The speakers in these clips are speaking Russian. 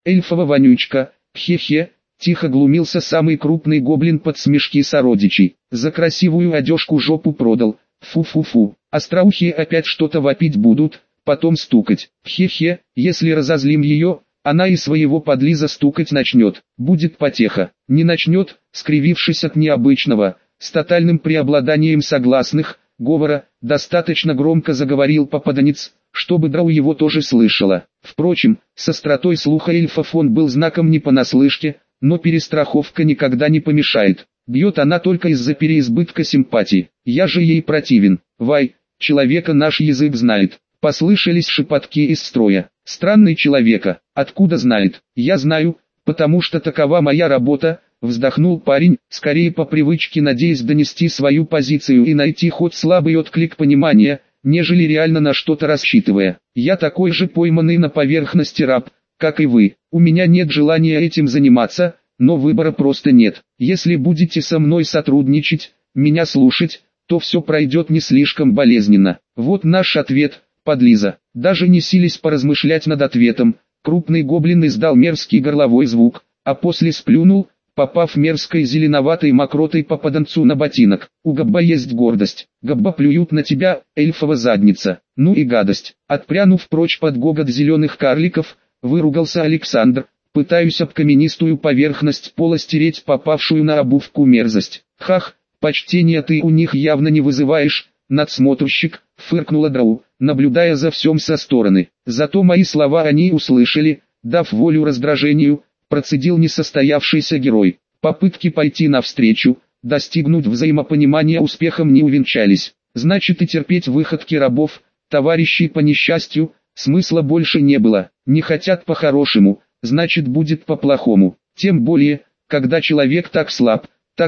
эльфова вонючка, хе-хе. Тихо глумился самый крупный гоблин под смешки сородичей. За красивую одежку жопу продал. Фу-фу-фу. Остроухие опять что-то вопить будут, потом стукать. Хе-хе, если разозлим ее, она и своего подлиза стукать начнет. Будет потеха. Не начнет, скривившись от необычного, с тотальным преобладанием согласных, говора, достаточно громко заговорил попаданец, чтобы Драу его тоже слышала. Впрочем, с остротой слуха эльфов он был знаком не понаслышке, но перестраховка никогда не помешает. Бьет она только из-за переизбытка симпатии. Я же ей противен. Вай, человека наш язык знает. Послышались шепотки из строя. Странный человека. Откуда знает? Я знаю, потому что такова моя работа. Вздохнул парень, скорее по привычке надеясь донести свою позицию и найти хоть слабый отклик понимания, нежели реально на что-то рассчитывая. Я такой же пойманный на поверхности раб, как и вы. У меня нет желания этим заниматься, но выбора просто нет. Если будете со мной сотрудничать, меня слушать, то все пройдет не слишком болезненно. Вот наш ответ, подлиза. Даже не сились поразмышлять над ответом, крупный гоблин издал мерзкий горловой звук, а после сплюнул, попав мерзкой зеленоватой мокротой попаданцу на ботинок. У Габба есть гордость. Габба плюют на тебя, эльфова задница. Ну и гадость. Отпрянув прочь под гогот зеленых карликов, выругался Александр, пытаюсь об каменистую поверхность пола стереть попавшую на обувку мерзость. Хах, почтения ты у них явно не вызываешь, надсмотрщик, фыркнула Драу, наблюдая за всем со стороны. Зато мои слова они услышали, дав волю раздражению, процедил несостоявшийся герой. Попытки пойти навстречу, достигнуть взаимопонимания успехом не увенчались. Значит и терпеть выходки рабов, товарищей по несчастью, смысла больше не было. Не хотят по-хорошему, значит будет по-плохому. Тем более, когда человек так слаб,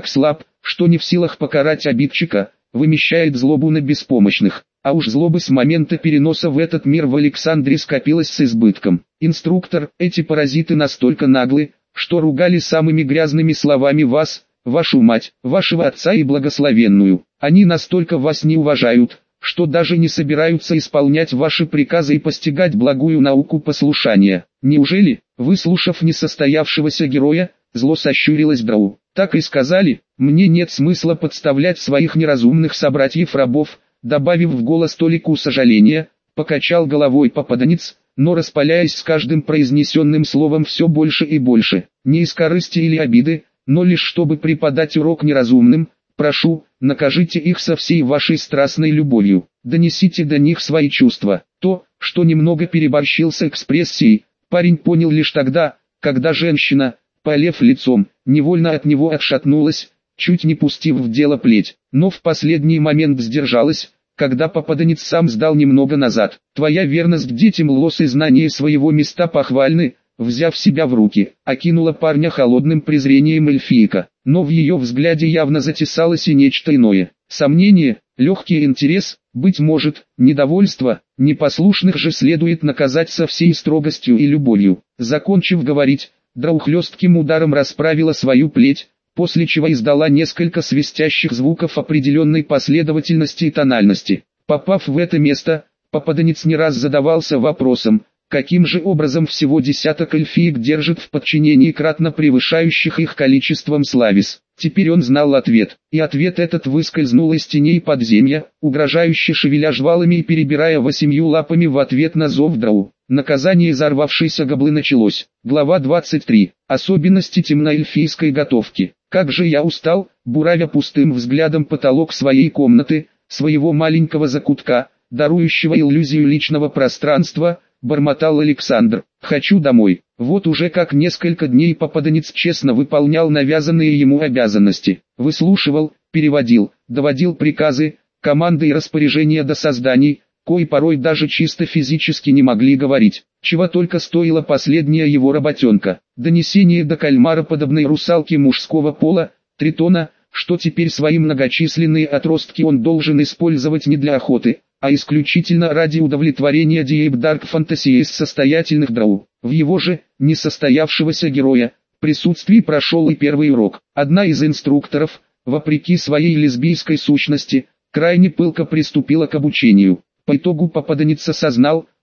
что не в силах покарать обидчика, вымещает злобу на беспомощных. А уж злобы с момента переноса в этот мир в Александре скопилось с избытком. Инструктор, эти паразиты настолько наглы, что ругали самыми грязными словами вас, вашу мать, вашего отца и благословенную. Они настолько вас не уважают, что даже не собираются исполнять ваши приказы и постигать благую науку послушания. Неужели, выслушав несостоявшегося героя, зло сощурилась Драу? Так и сказали, мне нет смысла подставлять своих неразумных собратьев-рабов, добавив в голос толику сожаления, покачал головой попаданец, но распаляясь с каждым произнесенным словом все больше и больше, не из корысти или обиды, но лишь чтобы преподать урок неразумным. Прошу, накажите их со всей вашей страстной любовью, донесите до них свои чувства. То, что немного переборщил с экспрессией, парень понял лишь тогда, когда женщина, полев лицом, невольно от него отшатнулась, чуть не пустив в дело плеть, но в последний момент сдержалась, когда попаданец сам сдал немного назад. Твоя верность к детям Лос и знание своего места похвальны. Взяв себя в руки, окинула парня холодным презрением эльфийка, но в ее взгляде явно затесалось и нечто иное. Сомнение, легкий интерес, быть может, недовольство, непослушных же следует наказать со всей строгостью и любовью. Закончив говорить, Драу хлестким ударом расправила свою плеть, после чего издала несколько свистящих звуков определенной последовательности и тональности. Попав в это место, попаданец не раз задавался вопросом, каким же образом всего десяток эльфиек держит в подчинении кратно превышающих их количеством славис. Теперь он знал ответ, и ответ этот выскользнул из теней подземья, угрожающе шевеля жвалами и перебирая 8 лапами в ответ на зов Драу. Наказание взорвавшейся гоблы началось. Глава 23. Особенности темноэльфийской готовки. Как же я устал, буравя пустым взглядом потолок своей комнаты, своего маленького закутка, дарующего иллюзию личного пространства, бормотал Александр. Хочу домой. Вот уже как несколько дней попаданец честно выполнял навязанные ему обязанности. Выслушивал, переводил, доводил приказы, команды и распоряжения до созданий, кои порой даже чисто физически не могли говорить. Чего только стоила последняя его работенка. Донесение до кальмара подобной русалки мужского пола, Тритона, что теперь свои многочисленные отростки он должен использовать не для охоты, а исключительно ради удовлетворения Deep Dark Fantasy из состоятельных Драу. В его же, несостоявшегося героя, присутствии прошел и первый урок. Одна из инструкторов, вопреки своей лесбийской сущности, крайне пылко приступила к обучению. По итогу попаданец осознал,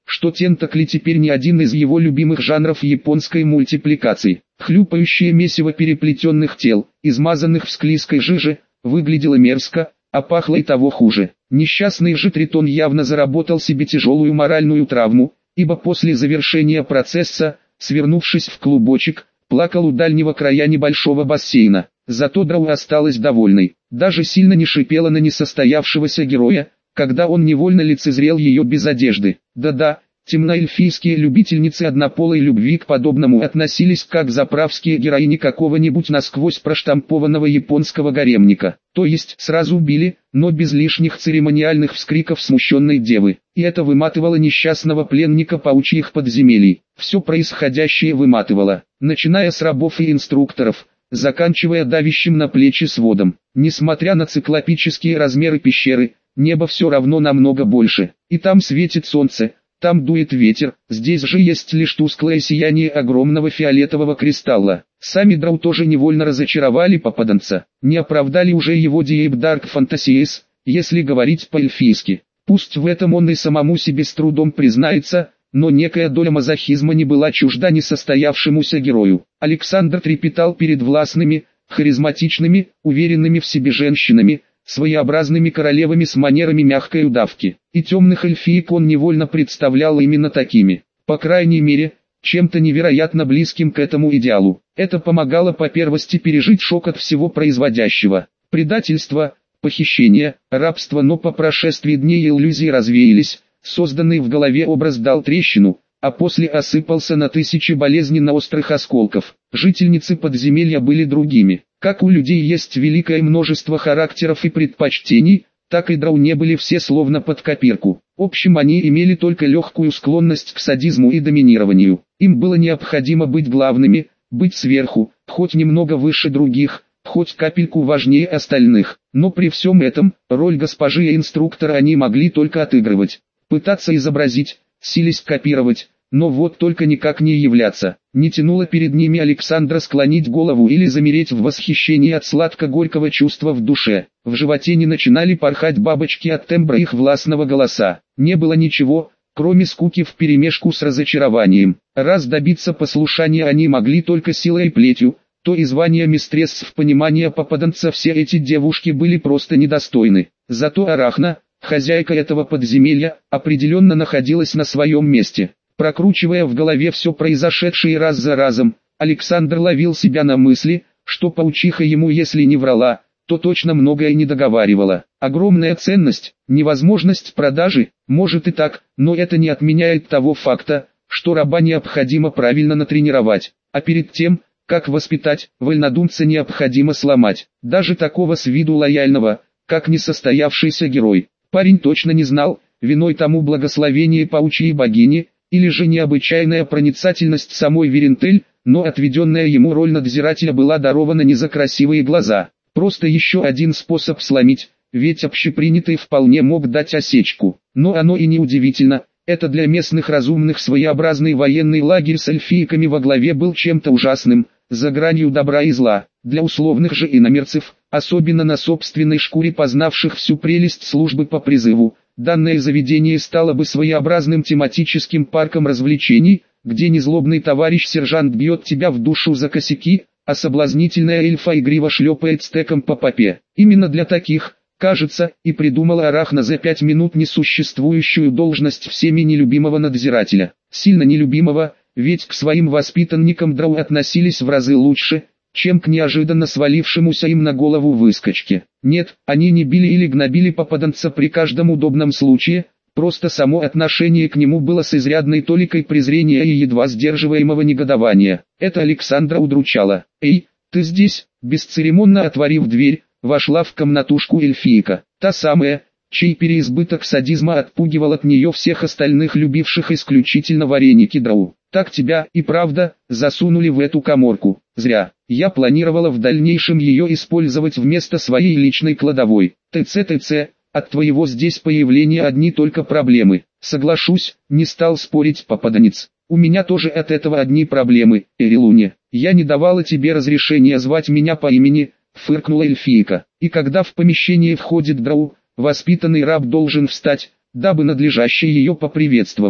что тентакли теперь не один из его любимых жанров японской мультипликации. Хлюпающее месиво переплетенных тел, измазанных в склизкой жиже, выглядело мерзко, а пахло и того хуже. Несчастный же Тритон явно заработал себе тяжелую моральную травму, ибо после завершения процесса, свернувшись в клубочек, плакал у дальнего края небольшого бассейна. Зато Драу осталась довольной, даже сильно не шипела на несостоявшегося героя, когда он невольно лицезрел ее без одежды. Да-да, темноэльфийские любительницы однополой любви к подобному относились как заправские героини какого-нибудь насквозь проштампованного японского гаремника. То есть сразу били, но без лишних церемониальных вскриков смущенной девы. И это выматывало несчастного пленника паучьих подземелий. Все происходящее выматывало, начиная с рабов и инструкторов, заканчивая давящим на плечи сводом. Несмотря на циклопические размеры пещеры, небо все равно намного больше. И там светит солнце, там дует ветер, здесь же есть лишь тусклое сияние огромного фиолетового кристалла. Сами Драу тоже невольно разочаровали попаданца. Не оправдали уже его Deep Dark Fantasies, если говорить по-эльфийски. Пусть в этом он и самому себе с трудом признается, но некая доля мазохизма не была чужда несостоявшемуся герою. Александр трепетал перед властными, харизматичными, уверенными в себе женщинами, своеобразными королевами с манерами мягкой удавки. И темных эльфиек он невольно представлял именно такими. По крайней мере, чем-то невероятно близким к этому идеалу. Это помогало по первости пережить шок от всего производящего. Предательство, похищение, рабство, но по прошествии дней иллюзии развеялись. Созданный в голове образ дал трещину, а после осыпался на тысячи болезненно острых осколков. Жительницы подземелья были другими. Как у людей есть великое множество характеров и предпочтений, так и Драу не были все словно под копирку. В общем, они имели только легкую склонность к садизму и доминированию. Им было необходимо быть главными, быть сверху, хоть немного выше других, хоть капельку важнее остальных. Но при всем этом, роль госпожи и инструктора они могли только отыгрывать. Пытаться изобразить, сились копировать, но вот только никак не являться. Не тянуло перед ними Александра склонить голову или замереть в восхищении от сладко-горького чувства в душе. В животе не начинали порхать бабочки от тембра их властного голоса. Не было ничего, кроме скуки вперемешку с разочарованием. Раз добиться послушания они могли только силой и плетью, то и звания мистресс в понимании попаданца все эти девушки были просто недостойны. Зато Арахна, хозяйка этого подземелья, определенно находилась на своем месте. Прокручивая в голове все произошедшее раз за разом, Александр ловил себя на мысли, что паучиха ему если не врала, то точно многое не договаривала. Огромная ценность, невозможность продажи, может и так, но это не отменяет того факта, что раба необходимо правильно натренировать, а перед тем, как воспитать, вольнодумца необходимо сломать. Даже такого с виду лояльного, как несостоявшийся герой. Парень точно не знал, виной тому благословение паучьей богини, или же необычайная проницательность самой Верентель, но отведенная ему роль надзирателя была дарована не за красивые глаза. Просто еще один способ сломить, ведь общепринятый вполне мог дать осечку. Но оно и не удивительно, это для местных разумных своеобразный военный лагерь с эльфийками во главе был чем-то ужасным, за гранью добра и зла. Для условных же иномерцев, особенно на собственной шкуре познавших всю прелесть службы по призыву, данное заведение стало бы своеобразным тематическим парком развлечений, где незлобный товарищ-сержант бьет тебя в душу за косяки, а соблазнительная эльфа игриво шлепает стеком по попе. Именно для таких, кажется, и придумала Арахна за 5 минут несуществующую должность всеми нелюбимого надзирателя. Сильно нелюбимого, ведь к своим воспитанникам Драу относились в разы лучше, чем к неожиданно свалившемуся им на голову выскочке. Нет, они не били или гнобили попаданца при каждом удобном случае, просто само отношение к нему было с изрядной толикой презрения и едва сдерживаемого негодования. Это Александра удручало. «Эй, ты здесь?» Бесцеремонно отворив дверь, вошла в комнатушку эльфийка. Та самая, чей переизбыток садизма отпугивал от нее всех остальных любивших исключительно вареники Драу. «Так тебя и правда засунули в эту каморку. Зря. Я планировала в дальнейшем ее использовать вместо своей личной кладовой. ТЦ, от твоего здесь появления одни только проблемы». «Соглашусь», не стал спорить попаданец. «У меня тоже от этого одни проблемы, Эрилуне. Я не давала тебе разрешения звать меня по имени», фыркнула эльфийка. «И когда в помещение входит Драу, воспитанный раб должен встать, дабы надлежаще ее поприветствовать.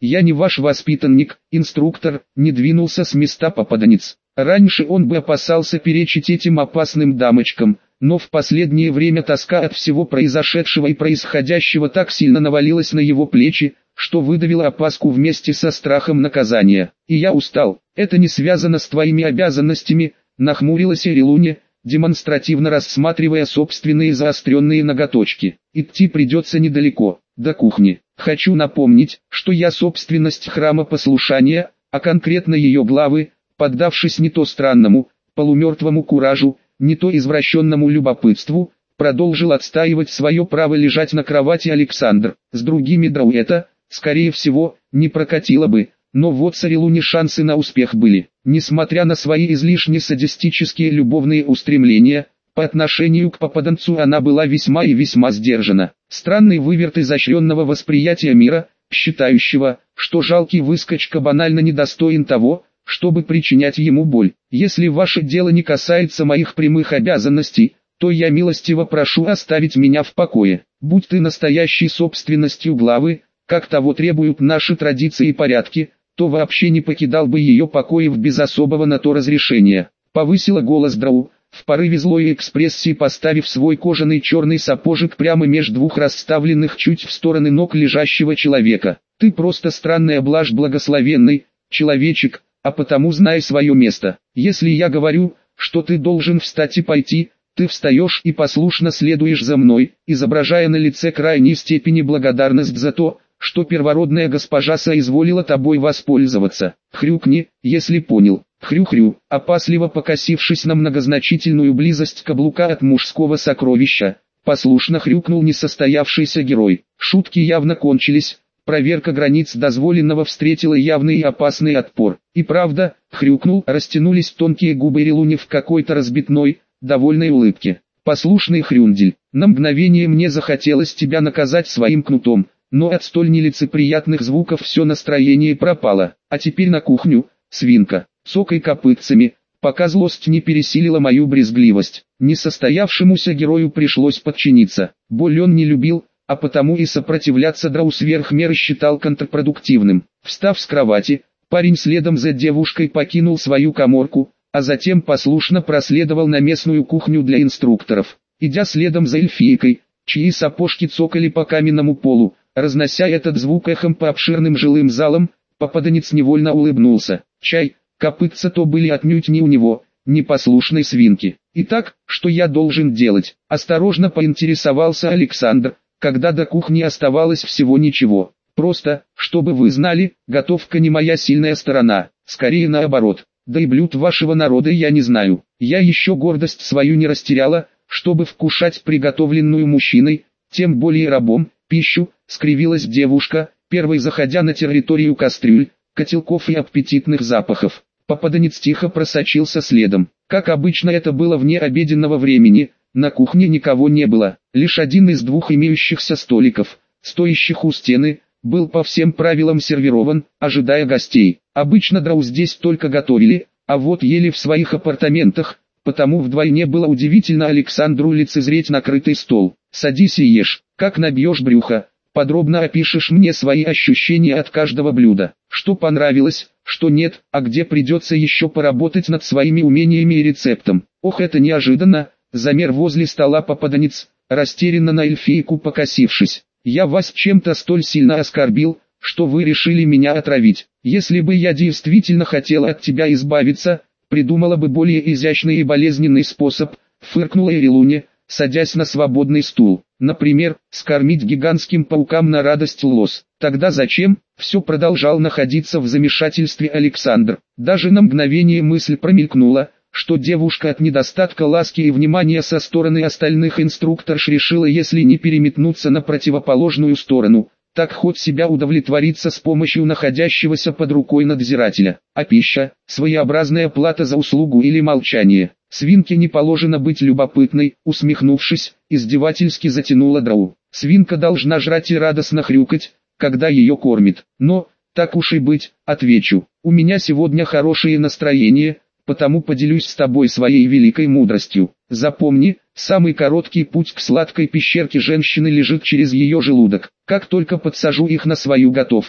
«Я не ваш воспитанник, инструктор», — не двинулся с места попаданец. Раньше он бы опасался перечить этим опасным дамочкам, но в последнее время тоска от всего произошедшего и происходящего так сильно навалилась на его плечи, что выдавила опаску вместе со страхом наказания. «И я устал. Это не связано с твоими обязанностями», — нахмурилась Эрилуня, демонстративно рассматривая собственные заостренные ноготочки. «Идти придется недалеко, до кухни. Хочу напомнить, что я собственность храма послушания, а конкретно ее главы, поддавшись не то странному, полумертвому куражу, не то извращенному любопытству, продолжил отстаивать свое право лежать на кровати Александр. С другими драу это, скорее всего, не прокатило бы, но вот с Эрилуни шансы на успех были. Несмотря на свои излишне садистические любовные устремления, по отношению к попаданцу она была весьма и весьма сдержана. Странный выверт изощренного восприятия мира, считающего, что жалкий выскочка банально недостоин того, чтобы причинять ему боль. Если ваше дело не касается моих прямых обязанностей, то я милостиво прошу оставить меня в покое. Будь ты настоящей собственностью главы, как того требуют наши традиции и порядки, то вообще не покидал бы ее покоев без особого на то разрешения. Повысила голос драу, в порыве злой экспрессии поставив свой кожаный черный сапожек прямо между двух расставленных чуть в стороны ног лежащего человека. Ты просто странная блажь благословенный, человечек, а потому знай свое место. Если я говорю, что ты должен встать и пойти, ты встаешь и послушно следуешь за мной, изображая на лице крайней степени благодарность за то, что первородная госпожа соизволила тобой воспользоваться. Хрюкни, если понял. Хрю-хрю, опасливо покосившись на многозначительную близость каблука от мужского сокровища, послушно хрюкнул несостоявшийся герой. Шутки явно кончились. Проверка границ дозволенного встретила явный и опасный отпор. И правда, хрюкнул, растянулись тонкие губы Эрилуни в какой-то разбитной, довольной улыбке. «Послушный хрюндель, на мгновение мне захотелось тебя наказать своим кнутом, но от столь нелицеприятных звуков все настроение пропало. А теперь на кухню, свинка, цокай копытцами, пока злость не пересилила мою брезгливость». Несостоявшемуся герою пришлось подчиниться. Боль он не любил, а потому и сопротивляться драу сверх меры считал контрпродуктивным. Встав с кровати, парень следом за девушкой покинул свою каморку, а затем послушно проследовал на местную кухню для инструкторов. Идя следом за эльфийкой, чьи сапожки цокали по каменному полу, разнося этот звук эхом по обширным жилым залам, попаданец невольно улыбнулся. Чай, копытца то были отнюдь не у него, непослушной свинки. «Итак, что я должен делать?» – осторожно поинтересовался Александр, когда до кухни оставалось всего ничего. «Просто, чтобы вы знали, готовка не моя сильная сторона, скорее наоборот. Да и блюд вашего народа я не знаю. Я еще гордость свою не растеряла, чтобы вкушать приготовленную мужчиной, тем более рабом, пищу», — скривилась девушка, первой заходя на территорию кастрюль, котелков и аппетитных запахов. Попаданец тихо просочился следом. Как обычно это было вне обеденного времени, на кухне никого не было. Лишь один из двух имеющихся столиков, стоящих у стены, был по всем правилам сервирован, ожидая гостей. Обычно драу здесь только готовили, а вот ели в своих апартаментах, потому вдвойне было удивительно Александру лицезреть накрытый стол. «Садись и ешь, как набьешь брюхо, подробно опишешь мне свои ощущения от каждого блюда, что понравилось, что нет, а где придется еще поработать над своими умениями и рецептом». «Ох, это неожиданно!» — замер возле стола попаданец, растерянно на эльфийку покосившись. «Я вас чем-то столь сильно оскорбил, что вы решили меня отравить. Если бы я действительно хотела от тебя избавиться, придумала бы более изящный и болезненный способ», — фыркнула Эрилуня, садясь на свободный стул. «Например, скормить гигантским паукам на радость лос. Тогда зачем?» — все продолжал находиться в замешательстве Александр. Даже на мгновение мысль промелькнула, что девушка от недостатка ласки и внимания со стороны остальных инструкторш решила, если не переметнуться на противоположную сторону, так хоть себя удовлетвориться с помощью находящегося под рукой надзирателя. А пища – своеобразная плата за услугу или молчание. «Свинке не положено быть любопытной», усмехнувшись, издевательски затянула драу. «Свинка должна жрать и радостно хрюкать, когда ее кормит. Но, так уж и быть, отвечу, у меня сегодня хорошее настроение, потому поделюсь с тобой своей великой мудростью. Запомни, самый короткий путь к сладкой пещерке женщины лежит через ее желудок. Как только подсажу их на свою готовку,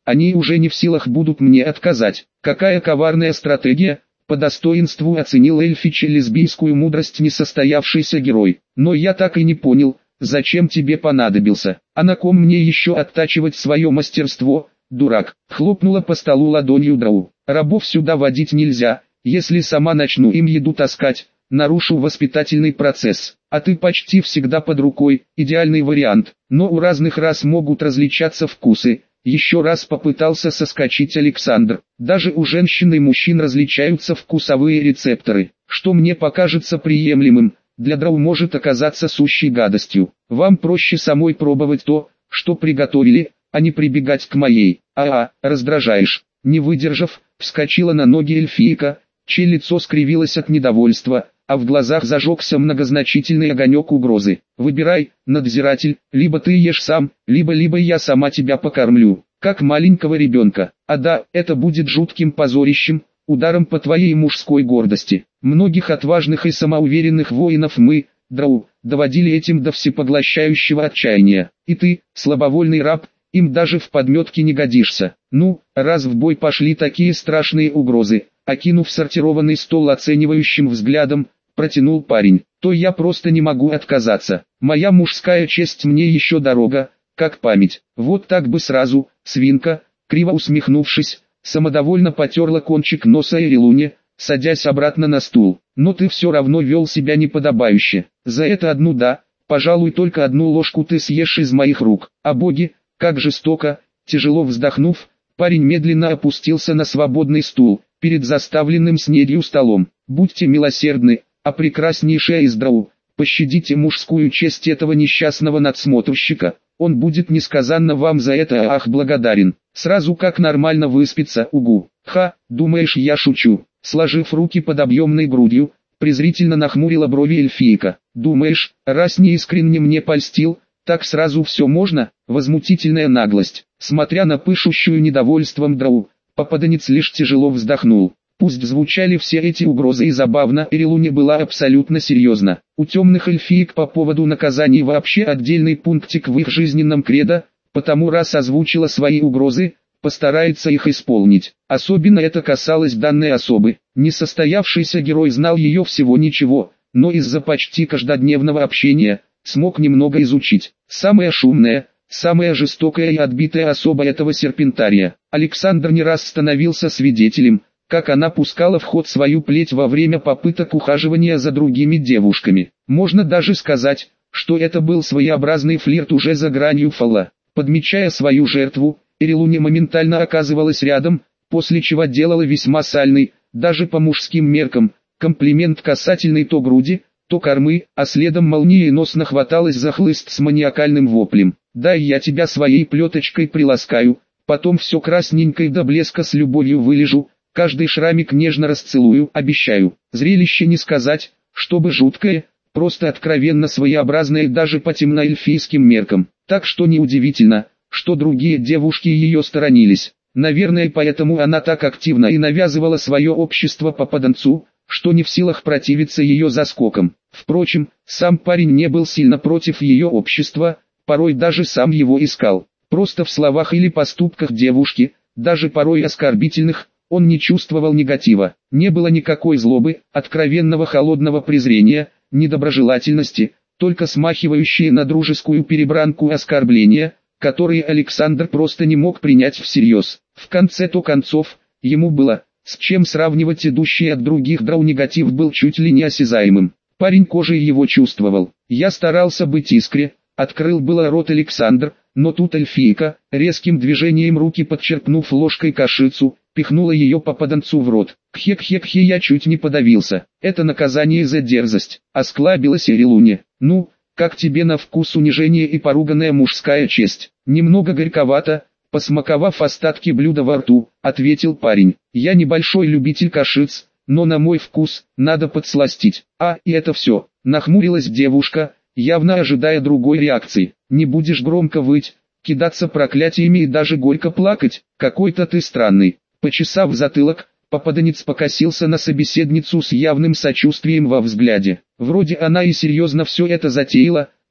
они уже не в силах будут мне отказать. Какая коварная стратегия! По достоинству оценил эльфича лесбийскую мудрость несостоявшийся герой. Но я так и не понял, зачем тебе понадобился, а на ком мне еще оттачивать свое мастерство, дурак. Хлопнула по столу ладонью Драу. Рабов сюда водить нельзя, если сама начну им еду таскать, нарушу воспитательный процесс. А ты почти всегда под рукой, идеальный вариант. Но у разных рас могут различаться вкусы. Еще раз попытался соскочить Александр. Даже у женщин и мужчин различаются вкусовые рецепторы, что мне покажется приемлемым, для Драу может оказаться сущей гадостью. Вам проще самой пробовать то, что приготовили, а не прибегать к моей. Раздражаешь. Не выдержав, вскочила на ноги эльфийка, чье лицо скривилось от недовольства, а в глазах зажегся многозначительный огонек угрозы. Выбирай, надзиратель, либо ты ешь сам, либо я сама тебя покормлю, как маленького ребенка. А да, это будет жутким позорищем, ударом по твоей мужской гордости. Многих отважных и самоуверенных воинов мы, Драу, доводили этим до всепоглощающего отчаяния. И ты, слабовольный раб, им даже в подметке не годишься. Ну, раз в бой пошли такие страшные угрозы, окинув сортированный стол оценивающим взглядом, протянул парень, то я просто не могу отказаться. Моя мужская честь мне еще дорога, как память. Вот так бы сразу, свинка, криво усмехнувшись, самодовольно потерла кончик носа Ирилуне, садясь обратно на стул. Но ты все равно вел себя неподобающе. За это одну пожалуй только одну ложку ты съешь из моих рук. А боги, как жестоко, тяжело вздохнув, парень медленно опустился на свободный стул, перед заставленным снедью столом. Будьте милосердны, а прекраснейшая из Драу, пощадите мужскую честь этого несчастного надсмотрщика, он будет несказанно вам за это благодарен. Сразу как нормально выспится, угу. Думаешь я шучу? Сложив руки под объемной грудью, презрительно нахмурила брови эльфийка. Думаешь, раз неискренне мне польстил, так сразу все можно? Возмутительная наглость. Смотря на пышущую недовольством Драу, попаданец лишь тяжело вздохнул. Пусть звучали все эти угрозы и забавно, Ирилуне была абсолютно серьезна. У темных эльфиек по поводу наказаний вообще отдельный пунктик в их жизненном кредо, потому раз озвучила свои угрозы, постарается их исполнить. Особенно это касалось данной особы. Несостоявшийся герой знал ее всего ничего, но из-за почти каждодневного общения, смог немного изучить. Самая шумная, самая жестокая и отбитая особа этого серпентария. Александр не раз становился свидетелем, как она пускала в ход свою плеть во время попыток ухаживания за другими девушками. Можно даже сказать, что это был своеобразный флирт уже за гранью фола. Подмечая свою жертву, Ирилуне моментально оказывалась рядом, после чего делала весьма сальный, даже по мужским меркам, комплимент касательный то груди, то кормы, а следом молниеносно хваталась за хлыст с маниакальным воплем. «Дай я тебя своей плеточкой приласкаю, потом все красненькой до блеска с любовью вылежу, каждый шрамик нежно расцелую, обещаю». Зрелище не сказать, чтобы жуткое, просто откровенно своеобразное даже по темноэльфийским меркам. Так что неудивительно, что другие девушки ее сторонились. Наверное, поэтому она так активно и навязывала свое общество попаданцу, что не в силах противиться ее заскокам. Впрочем, сам парень не был сильно против ее общества, порой даже сам его искал. Просто в словах или поступках девушки, даже порой оскорбительных, он не чувствовал негатива. Не было никакой злобы, откровенного холодного презрения, недоброжелательности, только смахивающие на дружескую перебранку оскорбления, которые Александр просто не мог принять всерьез. В конце-то концов, ему было, с чем сравнивать идущий от других Драу негатив был чуть ли не осязаемым. Парень кожей его чувствовал. Я старался быть искре, открыл было рот Александр, но тут эльфийка, резким движением руки подчерпнув ложкой кашицу, пихнула ее попаданцу в рот. Хек-хек-хе, я чуть не подавился. Это наказание за дерзость. Осклабилась Ирилуне. Ну, как тебе на вкус унижение и поруганная мужская честь? Немного горьковато, посмаковав остатки блюда во рту, ответил парень. Я небольшой любитель кашиц, но на мой вкус, надо подсластить. И это все. Нахмурилась девушка, явно ожидая другой реакции. Не будешь громко выть, кидаться проклятиями и даже горько плакать? Какой-то ты странный. Почесав затылок, попаданец покосился на собеседницу с явным сочувствием во взгляде. Вроде она и серьезно все это затеяла,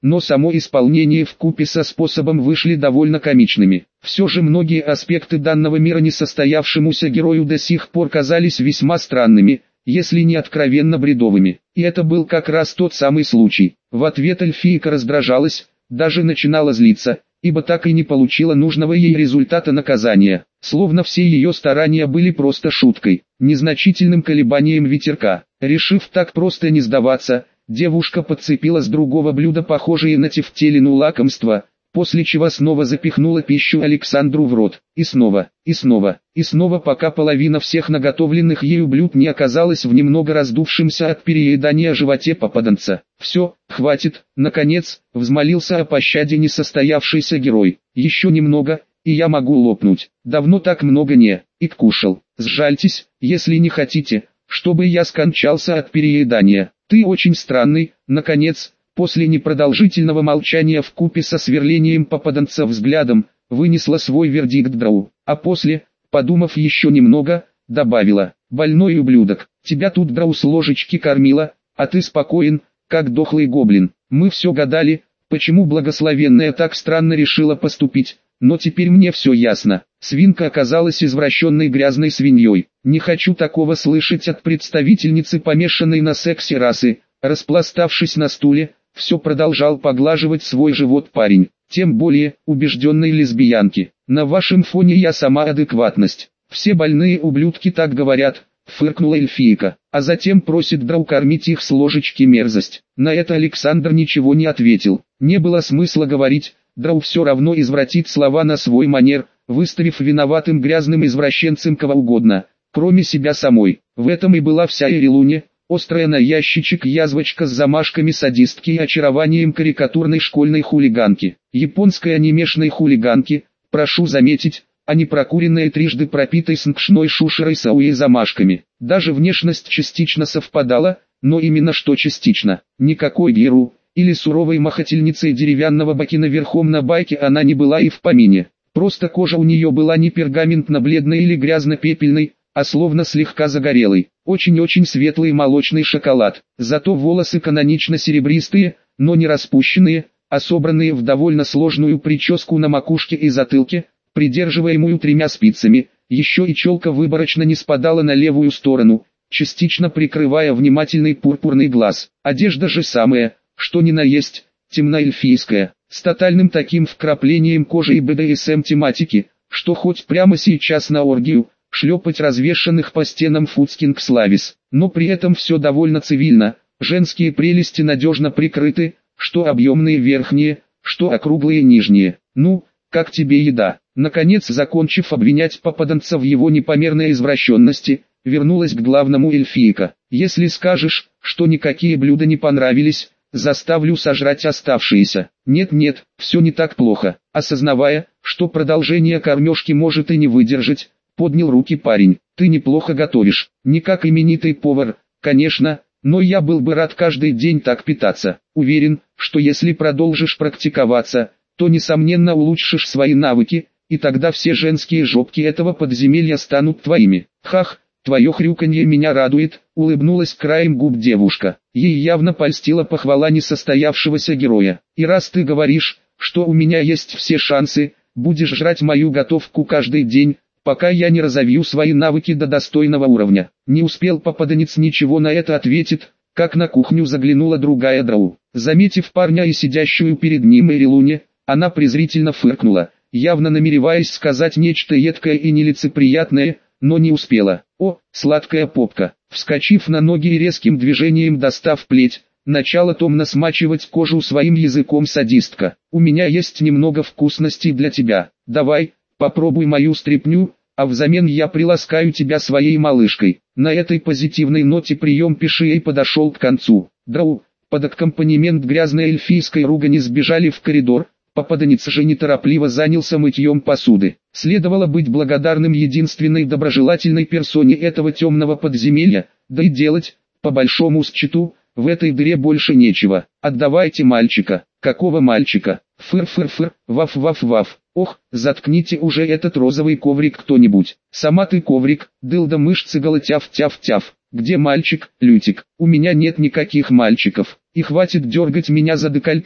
но само исполнение вкупе со способом вышли довольно комичными. Все же многие аспекты данного мира несостоявшемуся герою до сих пор казались весьма странными, если не откровенно бредовыми. И это был как раз тот самый случай. В ответ эльфийка раздражалась, даже начинала злиться, ибо так и не получила нужного ей результата наказания. Словно все ее старания были просто шуткой, незначительным колебанием ветерка. Решив так просто не сдаваться, девушка подцепила с другого блюда похожие на тефтелину лакомство, после чего снова запихнула пищу Александру в рот. И снова, и снова, и снова, пока половина всех наготовленных ею блюд не оказалась в немного раздувшемся от переедания животе попаданца. «Все, хватит», наконец, взмолился о пощаде несостоявшийся герой. «Еще немного, и я могу лопнуть. Давно так много не и кушал. Сжальтесь, если не хотите, чтобы я скончался от переедания. Ты очень странный», наконец, после непродолжительного молчания вкупе со сверлением попаданца взглядом, вынесла свой вердикт Драу, а после, подумав еще немного, добавила: «Больной ублюдок, тебя тут Драу с ложечки кормила, а ты спокоен, как дохлый гоблин. Мы все гадали, почему благословенная так странно решила поступить, но теперь мне все ясно. Свинка оказалась извращенной грязной свиньей. Не хочу такого слышать от представительницы помешанной на сексе расы». Распластавшись на стуле, все продолжал поглаживать свой живот парень. «Тем более, убежденной лесбиянки. На вашем фоне я сама адекватность. Все больные ублюдки так говорят», фыркнула эльфийка, а затем просит Драу кормить их с ложечки. Мерзость. На это Александр ничего не ответил. Не было смысла говорить, Драу все равно извратит слова на свой манер, выставив виноватым грязным извращенцем кого угодно, кроме себя самой. В этом и была вся Ирилуня. Острая на ящичек язвочка с замашками садистки и очарованием карикатурной школьной хулиганки. Японской анимешной хулиганки, прошу заметить, а не прокуренной трижды пропитой снгшной шушерой сауи замашками. Даже внешность частично совпадала, но именно что частично. Никакой геру, или суровой махательницей деревянного бакина верхом на байке она не была и в помине. Просто кожа у нее была не пергаментно-бледной или грязно-пепельной, а словно слегка загорелый, очень-очень светлый молочный шоколад. Зато волосы канонично серебристые, но не распущенные, а собранные в довольно сложную прическу на макушке и затылке, придерживаемую 3 спицами. Еще и челка выборочно не спадала на левую сторону, частично прикрывая внимательный пурпурный глаз. Одежда же самая, что ни на есть, темноэльфийская, с тотальным таким вкраплением кожи и БДСМ тематики, что хоть прямо сейчас на оргию шлепать развешанных по стенам фудскинг славис, но при этом все довольно цивильно, женские прелести надежно прикрыты, что объемные верхние, что округлые нижние. «Ну, как тебе еда?» Наконец, закончив обвинять попаданца в его непомерной извращенности, вернулась к главному эльфийка. «Если скажешь, что никакие блюда не понравились, заставлю сожрать оставшиеся». «Нет-нет, все не так плохо». Осознавая, что продолжение кормежки может и не выдержать, поднял руки парень. «Ты неплохо готовишь, не как именитый повар, конечно, но я был бы рад каждый день так питаться. Уверен, что если продолжишь практиковаться, то несомненно улучшишь свои навыки, и тогда все женские жопки этого подземелья станут твоими». «Хах, твое хрюканье меня радует», улыбнулась краем губ девушка. Ей явно польстила похвала несостоявшегося героя. «И раз ты говоришь, что у меня есть все шансы, будешь жрать мою готовку каждый день, пока я не разовью свои навыки до достойного уровня». Не успел попаданец ничего на это ответить, как на кухню заглянула другая Драу. Заметив парня и сидящую перед ним Ирилуне, она презрительно фыркнула, явно намереваясь сказать нечто едкое и нелицеприятное, но не успела. «О, сладкая попка!» Вскочив на ноги и резким движением достав плеть, начала томно смачивать кожу своим языком садистка. «У меня есть немного вкусностей для тебя. Давай, попробуй мою стряпню, а взамен я приласкаю тебя своей малышкой». На этой позитивной ноте прием пиши подошел к концу. Драу, под аккомпанемент грязной эльфийской ругани сбежали в коридор, попаданец же неторопливо занялся мытьем посуды. Следовало быть благодарным единственной доброжелательной персоне этого темного подземелья, да и делать, по большому счету, в этой дыре больше нечего. «Отдавайте мальчика». «Какого мальчика?» «Фыр-фыр-фыр, ваф-ваф-ваф». «Ох, заткните уже этот розовый коврик кто-нибудь». «Сама ты коврик, дылда мышцы голотяв-тяв-тяв». «Где мальчик, Лютик?» «У меня нет никаких мальчиков. И хватит дергать меня за декольте»,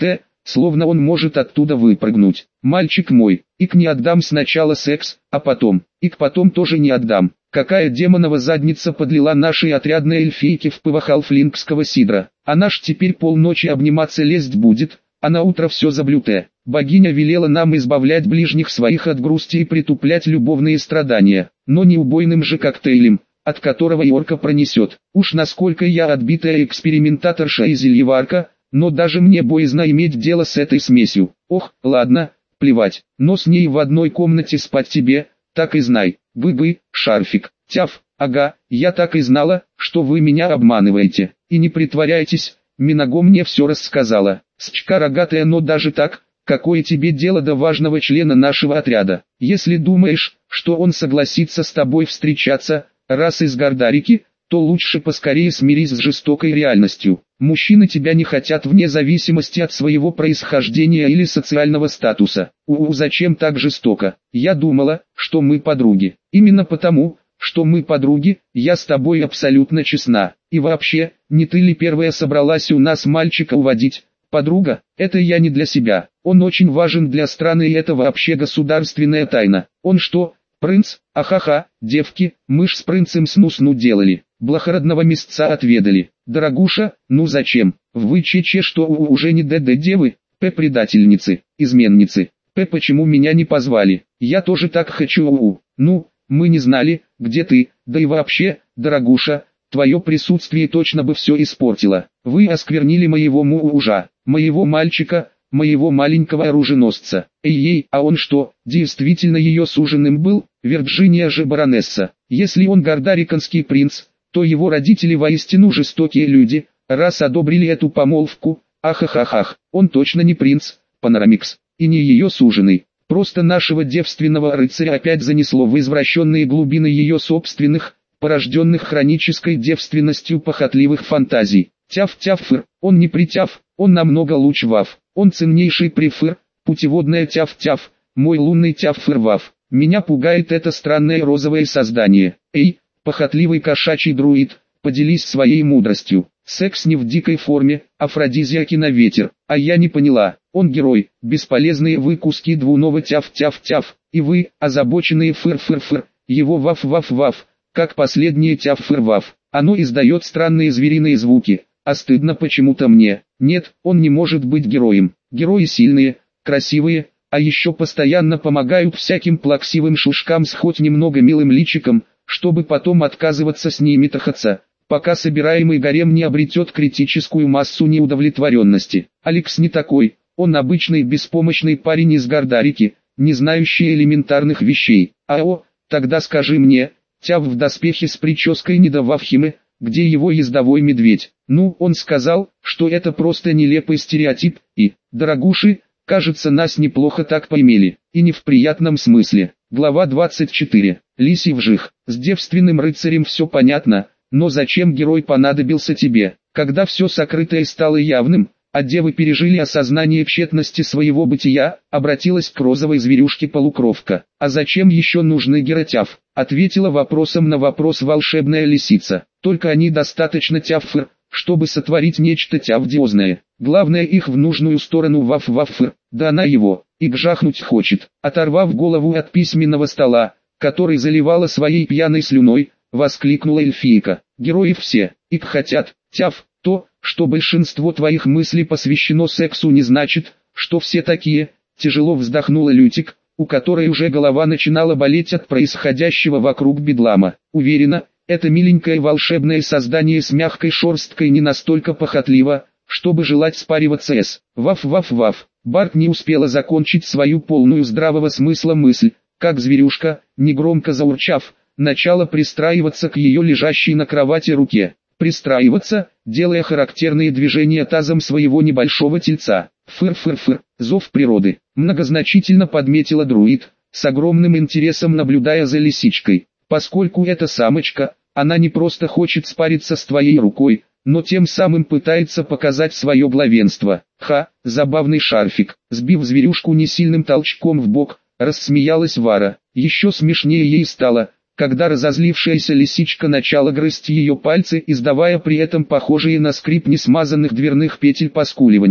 словно он может оттуда выпрыгнуть. Мальчик мой, ик не отдам сначала секс, а потом, ик потом тоже не отдам. Какая демонова задница подлила нашей отрядной эльфийке в пывахал флинкского сидра. Она ж теперь полночи обниматься лезть будет, а на утро все заблюте. Богиня велела нам избавлять ближних своих от грусти и притуплять любовные страдания, но не убойным же коктейлем, от которого и орка пронесет. Уж насколько я отбитая экспериментаторша и зельеварка, но даже мне боязно иметь дело с этой смесью. Ох, ладно, плевать, но с ней в одной комнате спать тебе, так и знай. Бы-бы, шарфик, тяф, ага, я так и знала, что вы меня обманываете. И не притворяйтесь, Минаго мне все рассказала. Сучка рогатая, но даже так, какое тебе дело до важного члена нашего отряда? Если думаешь, что он согласится с тобой встречаться, раз из Гордарики, то лучше поскорее смирись с жестокой реальностью. Мужчины тебя не хотят вне зависимости от своего происхождения или социального статуса. Зачем так жестоко? Я думала, что мы подруги. Именно потому, что мы подруги, я с тобой абсолютно честна. И вообще, не ты ли первая собралась у нас мальчика уводить? Подруга, это я не для себя. Он очень важен для страны, и это вообще государственная тайна. Он что, принц? Ахаха, девки, мы ж с принцем сну-сну делали. Благородного мясца отведали. Дорогуша, ну зачем? Вы че что уже не ДД девы? Предательницы, изменницы. Почему меня не позвали? Я тоже так хочу. Ну, мы не знали, где ты, да и вообще, дорогуша, твое присутствие точно бы все испортило. Вы осквернили моего мужа, моего мальчика, моего маленького оруженосца. Эй-ей, а он что, действительно ее суженым был? Вирджиния же баронесса. Если он гордариканский принц, то его родители воистину жестокие люди, раз одобрили эту помолвку. Ахахахах, он точно не принц, Панорамикс, и не ее суженый. Просто нашего девственного рыцаря опять занесло в извращенные глубины ее собственных, порожденных хронической девственностью похотливых фантазий. Тяф-тяф-фыр, он не притяв, он намного лучше вав, он ценнейший прифыр, путеводная тяф-тяф, мой лунный тяф-фыр-вав. Меня пугает это странное розовое создание. Эй, похотливый кошачий друид, поделись своей мудростью. Секс не в дикой форме, афродизиаки на ветер. А я не поняла, он герой, бесполезные вы куски двуного тяф-тяф-тяф, и вы, озабоченные фыр-фыр-фыр, его ваф-ваф-ваф, как последнее тяф-фыр-ваф. Оно издает странные звериные звуки, а стыдно почему-то мне. Нет, он не может быть героем. Герои сильные, красивые, а еще постоянно помогают всяким плаксивым шушкам с хоть немного милым личиком, чтобы потом отказываться с ними трахаться, пока собираемый гарем не обретет критическую массу неудовлетворенности. Алекс не такой, он обычный беспомощный парень из Гордарики, не знающий элементарных вещей. Тогда скажи мне, тяв в доспехе с прической недовавхимы, где его ездовой медведь? Ну, он сказал, что это просто нелепый стереотип, и, дорогуши, кажется, нас неплохо так поймели, и не в приятном смысле. Глава 24. Лисий вжих. С девственным рыцарем все понятно, но зачем герой понадобился тебе? Когда все сокрытое стало явным, а девы пережили осознание тщетности своего бытия, обратилась к розовой зверюшке полукровка. А зачем еще нужны геротяв? Ответила вопросом на вопрос волшебная лисица. Только они достаточно тяффыр, чтобы сотворить нечто тявдиозное. Главное их в нужную сторону ваф-ваффыр, да она его, и гжахнуть хочет. Оторвав голову от письменного стола, который заливала своей пьяной слюной, воскликнула эльфийка. Герои все, их хотят, тяф, то, что большинство твоих мыслей посвящено сексу, не значит, что все такие. Тяжело вздохнула Лютик, у которой уже голова начинала болеть от происходящего вокруг бедлама. Уверена, это миленькое волшебное создание с мягкой шерсткой не настолько похотливо, чтобы желать спариваться с. Ваф-ваф-ваф. Барт не успела закончить свою полную здравого смысла мысль, как зверюшка, негромко заурчав, начала пристраиваться к ее лежащей на кровати руке. Пристраиваться, делая характерные движения тазом своего небольшого тельца. Фыр-фыр-фыр, зов природы. Многозначительно подметила друид, с огромным интересом наблюдая за лисичкой. Поскольку это самочка, она не просто хочет спариться с твоей рукой, но тем самым пытается показать свое главенство. Ха, забавный шарфик. Сбив зверюшку несильным толчком в бок, рассмеялась Вара. Еще смешнее ей стало, когда разозлившаяся лисичка начала грызть ее пальцы, издавая при этом похожие на скрип несмазанных дверных петель поскуливания.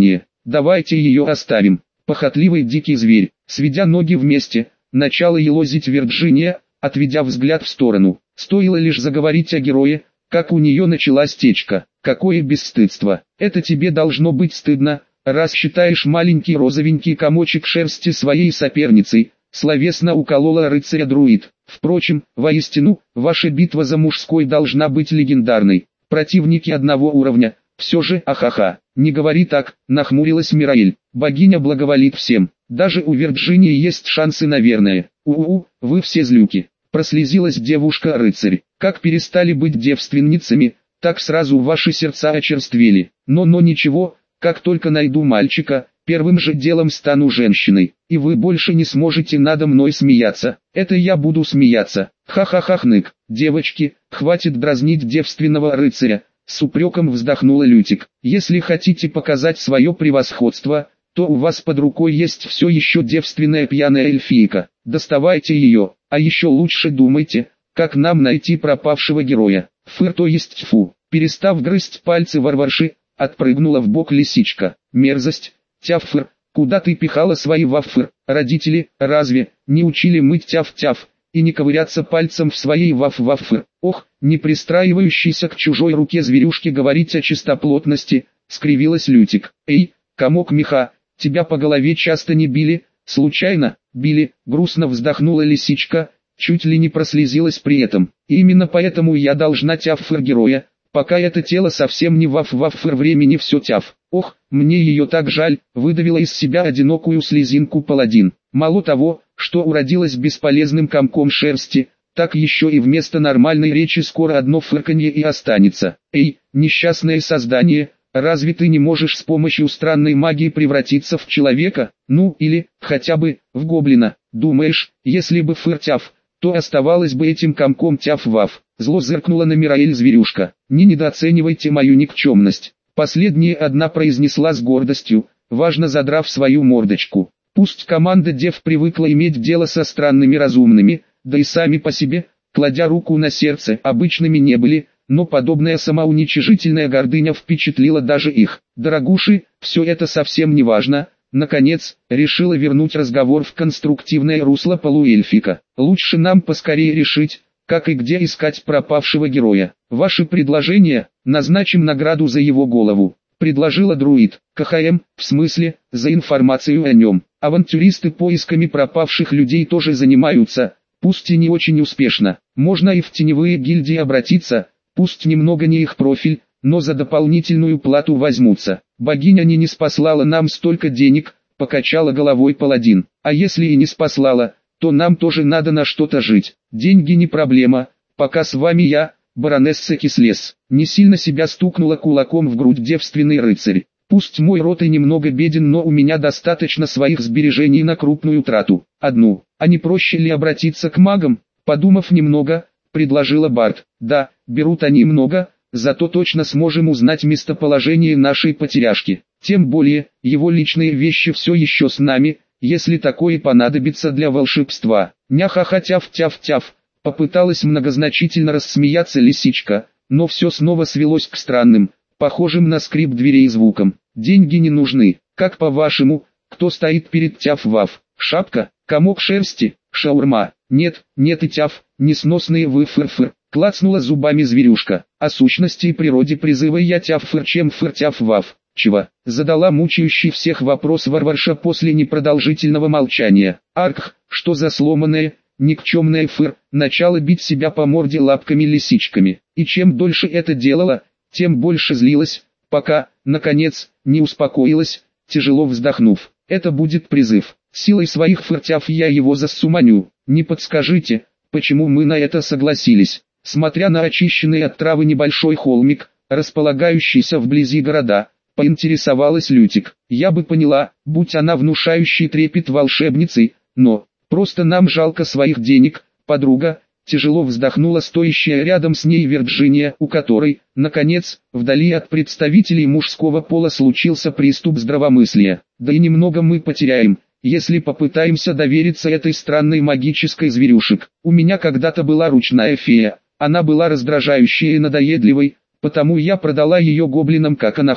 давайте ее оставим. Похотливый дикий зверь, сведя ноги вместе, начала елозить Вирджиния, отведя взгляд в сторону. Стоило лишь заговорить о герое, как у нее началась течка. Какое бесстыдство! Это тебе должно быть стыдно, раз считаешь маленький розовенький комочек шерсти своей соперницей, словесно уколола рыцаря-друид. Впрочем, воистину, ваша битва за мужской должна быть легендарной. Противники одного уровня, все же, ахаха. Не говори так, нахмурилась Мираэль. Богиня благоволит всем. Даже у Вирджинии есть шансы, наверное. Вы все злюки. Прослезилась девушка-рыцарь. Как перестали быть девственницами, так сразу ваши сердца очерствели. Но ничего, как только найду мальчика, первым же делом стану женщиной. И вы больше не сможете надо мной смеяться. Это я буду смеяться. Ха-ха-ха хнык. Девочки, хватит дразнить девственного рыцаря. С упреком вздохнула Лютик. Если хотите показать свое превосходство, то у вас под рукой есть все еще девственная пьяная эльфийка. Доставайте ее, а еще лучше думайте, как нам найти пропавшего героя. Фыр, то есть тьфу. Перестав грызть пальцы варварши, отпрыгнула в бок лисичка. Мерзость, тяф-фыр, куда ты пихала свои ваффыр? Родители, разве не учили мыть тяф-тяф и не ковыряться пальцем в своей ваф-ваффыр? Ох, не пристраивающийся к чужой руке зверюшке говорить о чистоплотности, скривилась Лютик. Эй, комок меха, тебя по голове часто не били? Случайно? Били, грустно вздохнула лисичка, чуть ли не прослезилась при этом. И именно поэтому я должна тяф-фыр героя, пока это тело совсем не ваф-ваффыр, времени все тяф. Ох, мне ее так жаль, выдавила из себя одинокую слезинку паладин. Мало того, что уродилась бесполезным комком шерсти, так еще и вместо нормальной речи скоро одно фырканье и останется. Эй, несчастное создание, разве ты не можешь с помощью странной магии превратиться в человека, ну или, хотя бы, в гоблина? Думаешь, если бы фыр-тяф, то оставалось бы этим комком тяф-ваф? Зло зыркнула на Мираэль зверюшка. Не недооценивайте мою никчемность. Последняя одна произнесла с гордостью, важно задрав свою мордочку. Пусть команда дев привыкла иметь дело со странными разумными, да и сами по себе, кладя руку на сердце, обычными не были, но подобная самоуничижительная гордыня впечатлила даже их. Дорогуши, все это совсем не важно. Наконец, решила вернуть разговор в конструктивное русло полуэльфика. Лучше нам поскорее решить, как и где искать пропавшего героя. Ваши предложения, назначим награду за его голову, предложила друид. КХМ, в смысле, за информацию о нем. Авантюристы поисками пропавших людей тоже занимаются, пусть и не очень успешно. Можно и в теневые гильдии обратиться, пусть немного не их профиль, но за дополнительную плату возьмутся. Богиня не спаслала нам столько денег, покачала головой паладин. А если и не спаслала, то нам тоже надо на что-то жить. Деньги не проблема, пока с вами я, баронесса Кислес. Не сильно себя стукнула кулаком в грудь девственный рыцарь. Пусть мой род и немного беден, но у меня достаточно своих сбережений на крупную трату. Одну. А не проще ли обратиться к магам? Подумав немного, предложила Барт. Да, берут они много, зато точно сможем узнать местоположение нашей потеряшки. Тем более, его личные вещи все еще с нами, если такое понадобится для волшебства. Няха-ха-тяф-тяф-тяф. Попыталась многозначительно рассмеяться лисичка, но все снова свелось к странным, похожим на скрип дверей звукам. Деньги не нужны. Как по-вашему, кто стоит перед тяф-ваф? Шапка? Комок шерсти? Шаурма? Нет, нет и тяф, несносные вы фыр-фыр. Клацнула зубами зверюшка. О сущности и природе призыва я тяф-фыр, чем фыр-тяф-ваф. Чего? Задала мучающий всех вопрос варварша после непродолжительного молчания. Арх, что за сломанное, никчемная фыр, начала бить себя по морде лапками-лисичками. И чем дольше это делала, тем больше злилась, пока, наконец, не успокоилась, тяжело вздохнув. Это будет призыв. Силой своих фыртяв я его засуманю. Не подскажите, почему мы на это согласились? Смотря на очищенный от травы небольшой холмик, располагающийся вблизи города, поинтересовалась Лютик. Я бы поняла, будь она внушающей трепет волшебницей, но просто нам жалко своих денег, подруга. Тяжело вздохнула стоящая рядом с ней Вирджиния, у которой, наконец, вдали от представителей мужского пола случился приступ здравомыслия. Да и немного мы потеряем, если попытаемся довериться этой странной магической зверюшек. У меня когда-то была ручная фея, она была раздражающей и надоедливой, потому я продала ее гоблинам как анахол,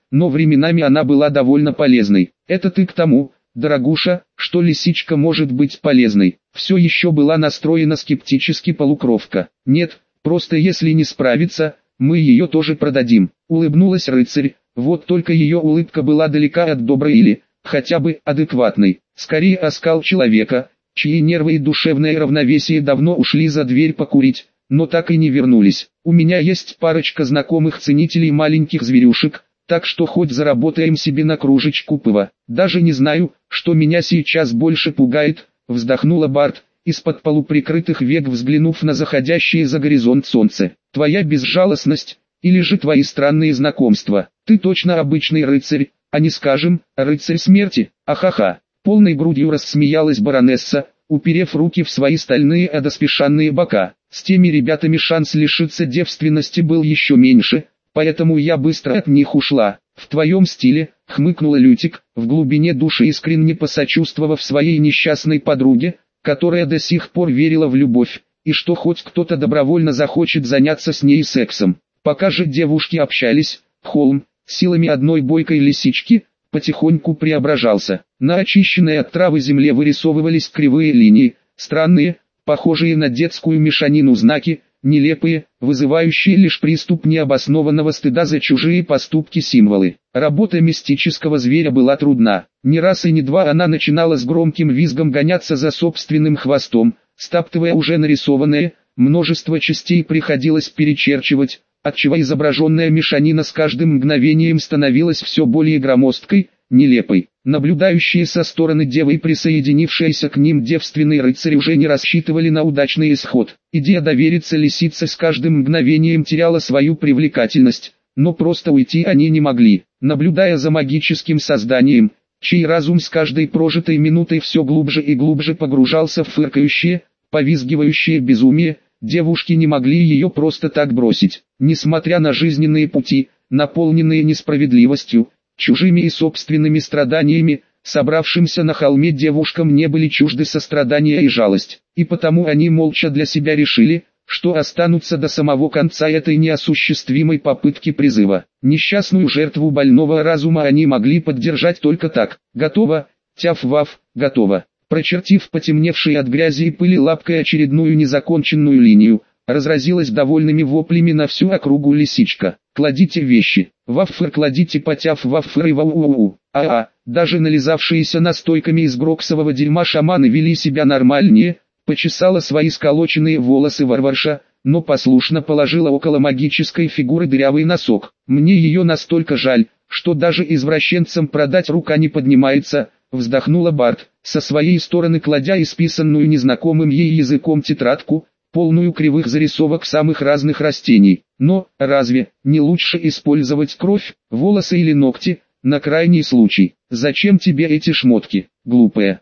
но временами она была довольно полезной. Это ты к тому, дорогуша, что лисичка может быть полезной. Все еще была настроена скептически полукровка. Нет, просто если не справится, мы ее тоже продадим. Улыбнулась рыцарь, вот только ее улыбка была далека от доброй или, хотя бы, адекватной. Скорее оскал человека, чьи нервы и душевное равновесие давно ушли за дверь покурить, но так и не вернулись. У меня есть парочка знакомых ценителей маленьких зверюшек, так что хоть заработаем себе на кружечку пива. Даже не знаю, что меня сейчас больше пугает, вздохнула Барт, из-под полуприкрытых век взглянув на заходящее за горизонт солнце. Твоя безжалостность, или же твои странные знакомства. Ты точно обычный рыцарь, а не скажем, рыцарь смерти. Ахаха. Полной грудью рассмеялась баронесса, уперев руки в свои стальные одоспешанные бока. С теми ребятами шанс лишиться девственности был еще меньше, поэтому я быстро от них ушла. В твоем стиле, хмыкнула Лютик, в глубине души искренне посочувствовав своей несчастной подруге, которая до сих пор верила в любовь, и что хоть кто-то добровольно захочет заняться с ней сексом. Пока же девушки общались, холм, силами одной бойкой лисички, потихоньку преображался. На очищенной от травы земле вырисовывались кривые линии, странные, похожие на детскую мешанину знаки, нелепые, вызывающие лишь приступ необоснованного стыда за чужие поступки символы. Работа мистического зверя была трудна. Ни раз и ни два она начинала с громким визгом гоняться за собственным хвостом, стаптывая уже нарисованное, множество частей приходилось перечерчивать, отчего изображенная мешанина с каждым мгновением становилась все более громоздкой, нелепой. Наблюдающие со стороны девы и присоединившиеся к ним девственные рыцари уже не рассчитывали на удачный исход. Идея довериться лисице с каждым мгновением теряла свою привлекательность, но просто уйти они не могли. Наблюдая за магическим созданием, чей разум с каждой прожитой минутой все глубже и глубже погружался в фыркающее, повизгивающее безумие, девушки не могли ее просто так бросить. Несмотря на жизненные пути, наполненные несправедливостью, чужими и собственными страданиями, собравшимся на холме девушкам не были чужды сострадания и жалость, и потому они молча для себя решили, что останутся до самого конца этой неосуществимой попытки призыва. Несчастную жертву больного разума они могли поддержать только так. Готово, тяф-ваф, готово. Прочертив потемневшей от грязи и пыли лапкой очередную незаконченную линию, разразилась довольными воплями на всю округу лисичка. «Кладите вещи, ваффер, кладите, потяв ваффер и вау-у-у». Даже нализавшиеся настойками из гроксового дерьма шаманы вели себя нормальнее, почесала свои сколоченные волосы варварша, но послушно положила около магической фигуры дырявый носок. «Мне ее настолько жаль, что даже извращенцам продать рука не поднимается», вздохнула Барт, со своей стороны кладя исписанную незнакомым ей языком тетрадку, полную кривых зарисовок самых разных растений. Но, разве не лучше использовать кровь, волосы или ногти, на крайний случай? Зачем тебе эти шмотки? Глупая,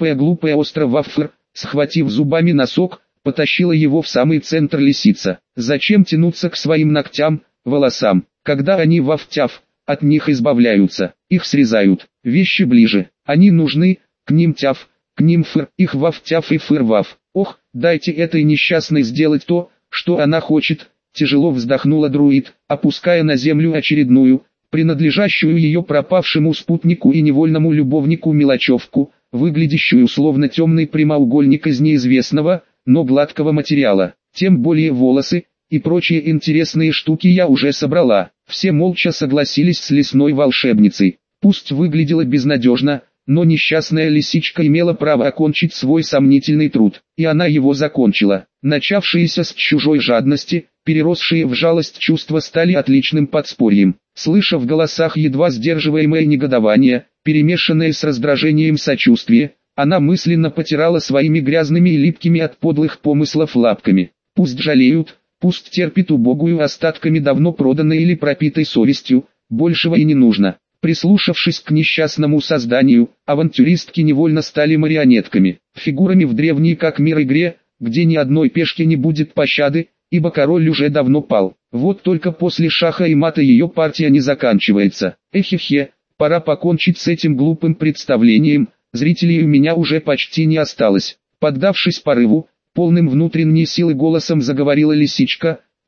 остро ваффер, схватив зубами носок, потащила его в самый центр лисица. Зачем тянуться к своим ногтям, волосам, когда они вафтяв, от них избавляются, их срезают, вещи ближе, они нужны, к ним тяв, к ним фыр, их вафтяв и фыр-ваф. Ох, дайте этой несчастной сделать то, что она хочет, тяжело вздохнула друид, опуская на землю очередную, принадлежащую ее пропавшему спутнику и невольному любовнику мелочевку, выглядящую словно темный прямоугольник из неизвестного, но гладкого материала. Тем более волосы и прочие интересные штуки я уже собрала. Все молча согласились с лесной волшебницей. Пусть выглядела безнадежно, но несчастная лисичка имела право окончить свой сомнительный труд, и она его закончила. Начавшиеся с чужой жадности, переросшие в жалость чувства стали отличным подспорьем. Слыша в голосах едва сдерживаемое негодование, перемешанное с раздражением сочувствие, она мысленно потирала своими грязными и липкими от подлых помыслов лапками. Пусть жалеют, пусть терпит убогую остатками давно проданной или пропитой совестью, большего и не нужно. Прислушавшись к несчастному созданию, авантюристки невольно стали марионетками, фигурами в древней как мир игре, где ни одной пешки не будет пощады, ибо король уже давно пал. Вот только после шаха и мата ее партия не заканчивается. Эхе-хе, пора покончить с этим глупым представлением, зрителей у меня уже почти не осталось. Поддавшись порыву, полным внутренней силы голосом заговорила лисичка,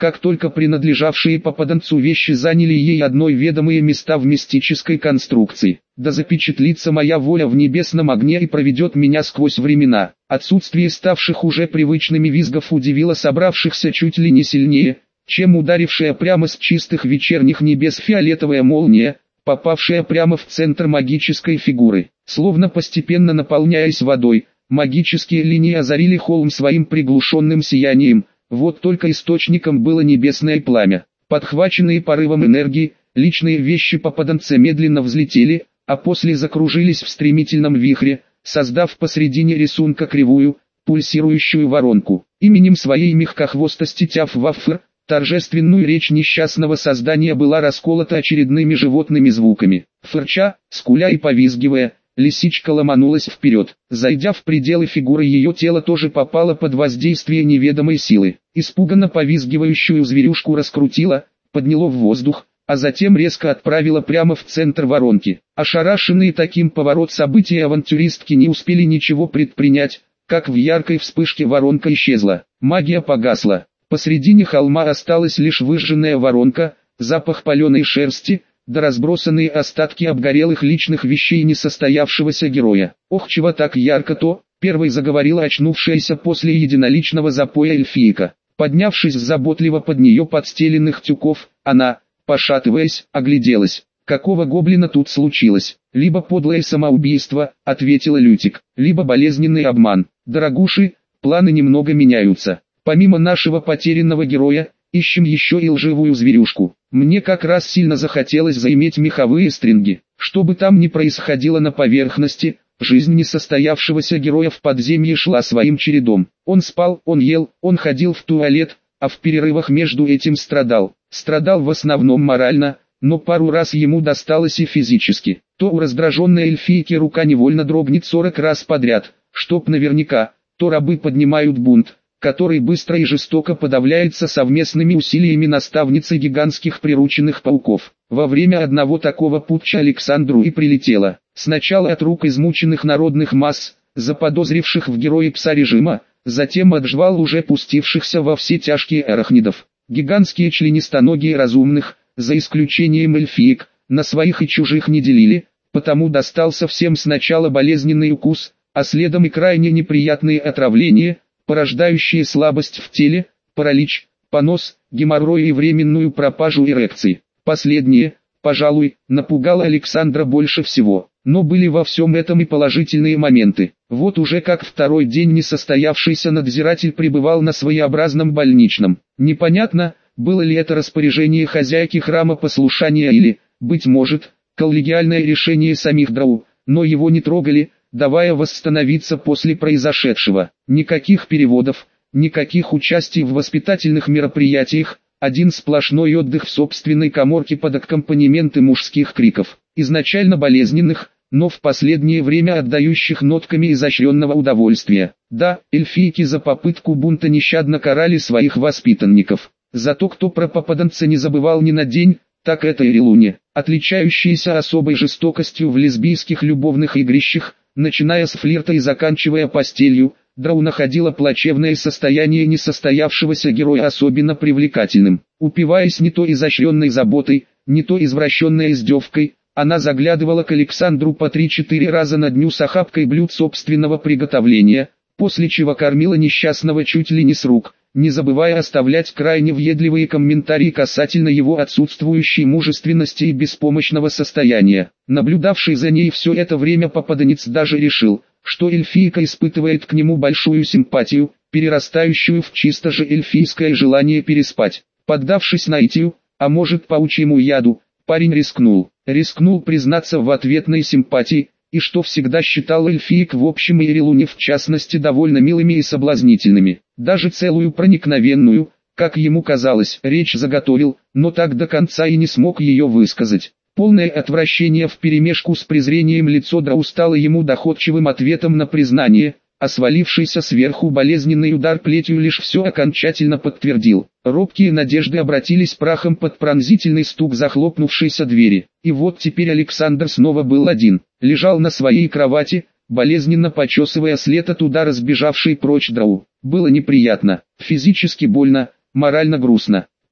как только принадлежавшие попаданцу вещи заняли ей одной ведомые места в мистической конструкции. Да запечатлится моя воля в небесном огне и проведет меня сквозь времена. Отсутствие ставших уже привычными визгов удивило собравшихся чуть ли не сильнее, чем ударившая прямо с чистых вечерних небес фиолетовая молния, попавшая прямо в центр магической фигуры. Словно постепенно наполняясь водой, магические линии озарили холм своим приглушенным сиянием. Вот только источником было небесное пламя. Подхваченные порывом энергии, личные вещи попаданца медленно взлетели, а после закружились в стремительном вихре, создав посредине рисунка кривую, пульсирующую воронку. Именем своей мягкохвостости Тяф-Ваффер, торжественную речь несчастного создания была расколота очередными животными звуками. Фырча, скуля и повизгивая, лисичка ломанулась вперед. Зайдя в пределы фигуры, ее тело тоже попало под воздействие неведомой силы. Испуганно повизгивающую зверюшку раскрутило, подняло в воздух, а затем резко отправило прямо в центр воронки. Ошарашенные таким поворот событий авантюристки не успели ничего предпринять, как в яркой вспышке воронка исчезла. Магия погасла. Посредине холма осталась лишь выжженная воронка, запах паленой шерсти, да разбросанные остатки обгорелых личных вещей несостоявшегося героя. «Ох, чего так ярко-то!» — первой заговорила очнувшаяся после единоличного запоя эльфийка. Поднявшись с заботливо под нее подстеленных тюков, она, пошатываясь, огляделась. «Какого гоблина тут случилось?» «Либо подлое самоубийство», — ответила Лютик, — «либо болезненный обман. Дорогуши, планы немного меняются. Помимо нашего потерянного героя, ищем еще и лживую зверюшку. Мне как раз сильно захотелось заиметь меховые стринги. Что бы там ни происходило на поверхности, жизнь несостоявшегося героя в подземье шла своим чередом. Он спал, он ел, он ходил в туалет, а в перерывах между этим страдал. Страдал в основном морально, но пару раз ему досталось и физически. То у раздраженной эльфийки рука невольно дрогнет 40 раз подряд, чтоб наверняка, то рабы поднимают бунт, который быстро и жестоко подавляется совместными усилиями наставницы гигантских прирученных пауков. Во время одного такого путча Александру и прилетело. Сначала от рук измученных народных масс, заподозривших в герое пса режима, затем от жвал уже пустившихся во все тяжкие арахнидов. Гигантские членистоногие разумных, за исключением эльфиек, на своих и чужих не делили, потому достался всем сначала болезненный укус, а следом и крайне неприятные отравления, порождающие слабость в теле, паралич, понос, геморрой и временную пропажу эрекции. Последнее, пожалуй, напугало Александра больше всего. Но были во всем этом и положительные моменты. Вот уже как второй день несостоявшийся надзиратель пребывал на своеобразном больничном. Непонятно, было ли это распоряжение хозяйки храма послушания или, быть может, коллегиальное решение самих драу, но его не трогали, давая восстановиться после произошедшего. Никаких переводов, никаких участий в воспитательных мероприятиях, один сплошной отдых в собственной каморке под аккомпанементы мужских криков, изначально болезненных, но в последнее время отдающих нотками изощренного удовольствия. Да, эльфийки за попытку бунта нещадно карали своих воспитанников. Зато кто про попаданца не забывал ни на день, так это Ирилуня, отличающаяся особой жестокостью в лесбийских любовных игрищах, начиная с флирта и заканчивая постелью. Драу находила плачевное состояние несостоявшегося героя особенно привлекательным. Упиваясь не то изощренной заботой, не то извращенной издевкой, она заглядывала к Александру по 3-4 раза на дню с охапкой блюд собственного приготовления, после чего кормила несчастного чуть ли не с рук, не забывая оставлять крайне въедливые комментарии касательно его отсутствующей мужественности и беспомощного состояния. Наблюдавший за ней все это время попаданец даже решил, что эльфийка испытывает к нему большую симпатию, перерастающую в чисто же эльфийское желание переспать. Поддавшись наитию, а может паучьему яду, парень рискнул признаться в ответной симпатии, и что всегда считал эльфиек в общем и Ирилуне в частности довольно милыми и соблазнительными. Даже целую проникновенную, как ему казалось, речь заготовил, но так до конца и не смог ее высказать. Полное отвращение вперемешку с презрением лицо Драу стало ему доходчивым ответом на признание, а свалившийся сверху болезненный удар плетью лишь все окончательно подтвердил. Робкие надежды обратились прахом под пронзительный стук захлопнувшейся двери. И вот теперь Александр снова был один, лежал на своей кровати, болезненно почесывая след от удара сбежавшей прочь Драу. Было неприятно, физически больно, морально грустно.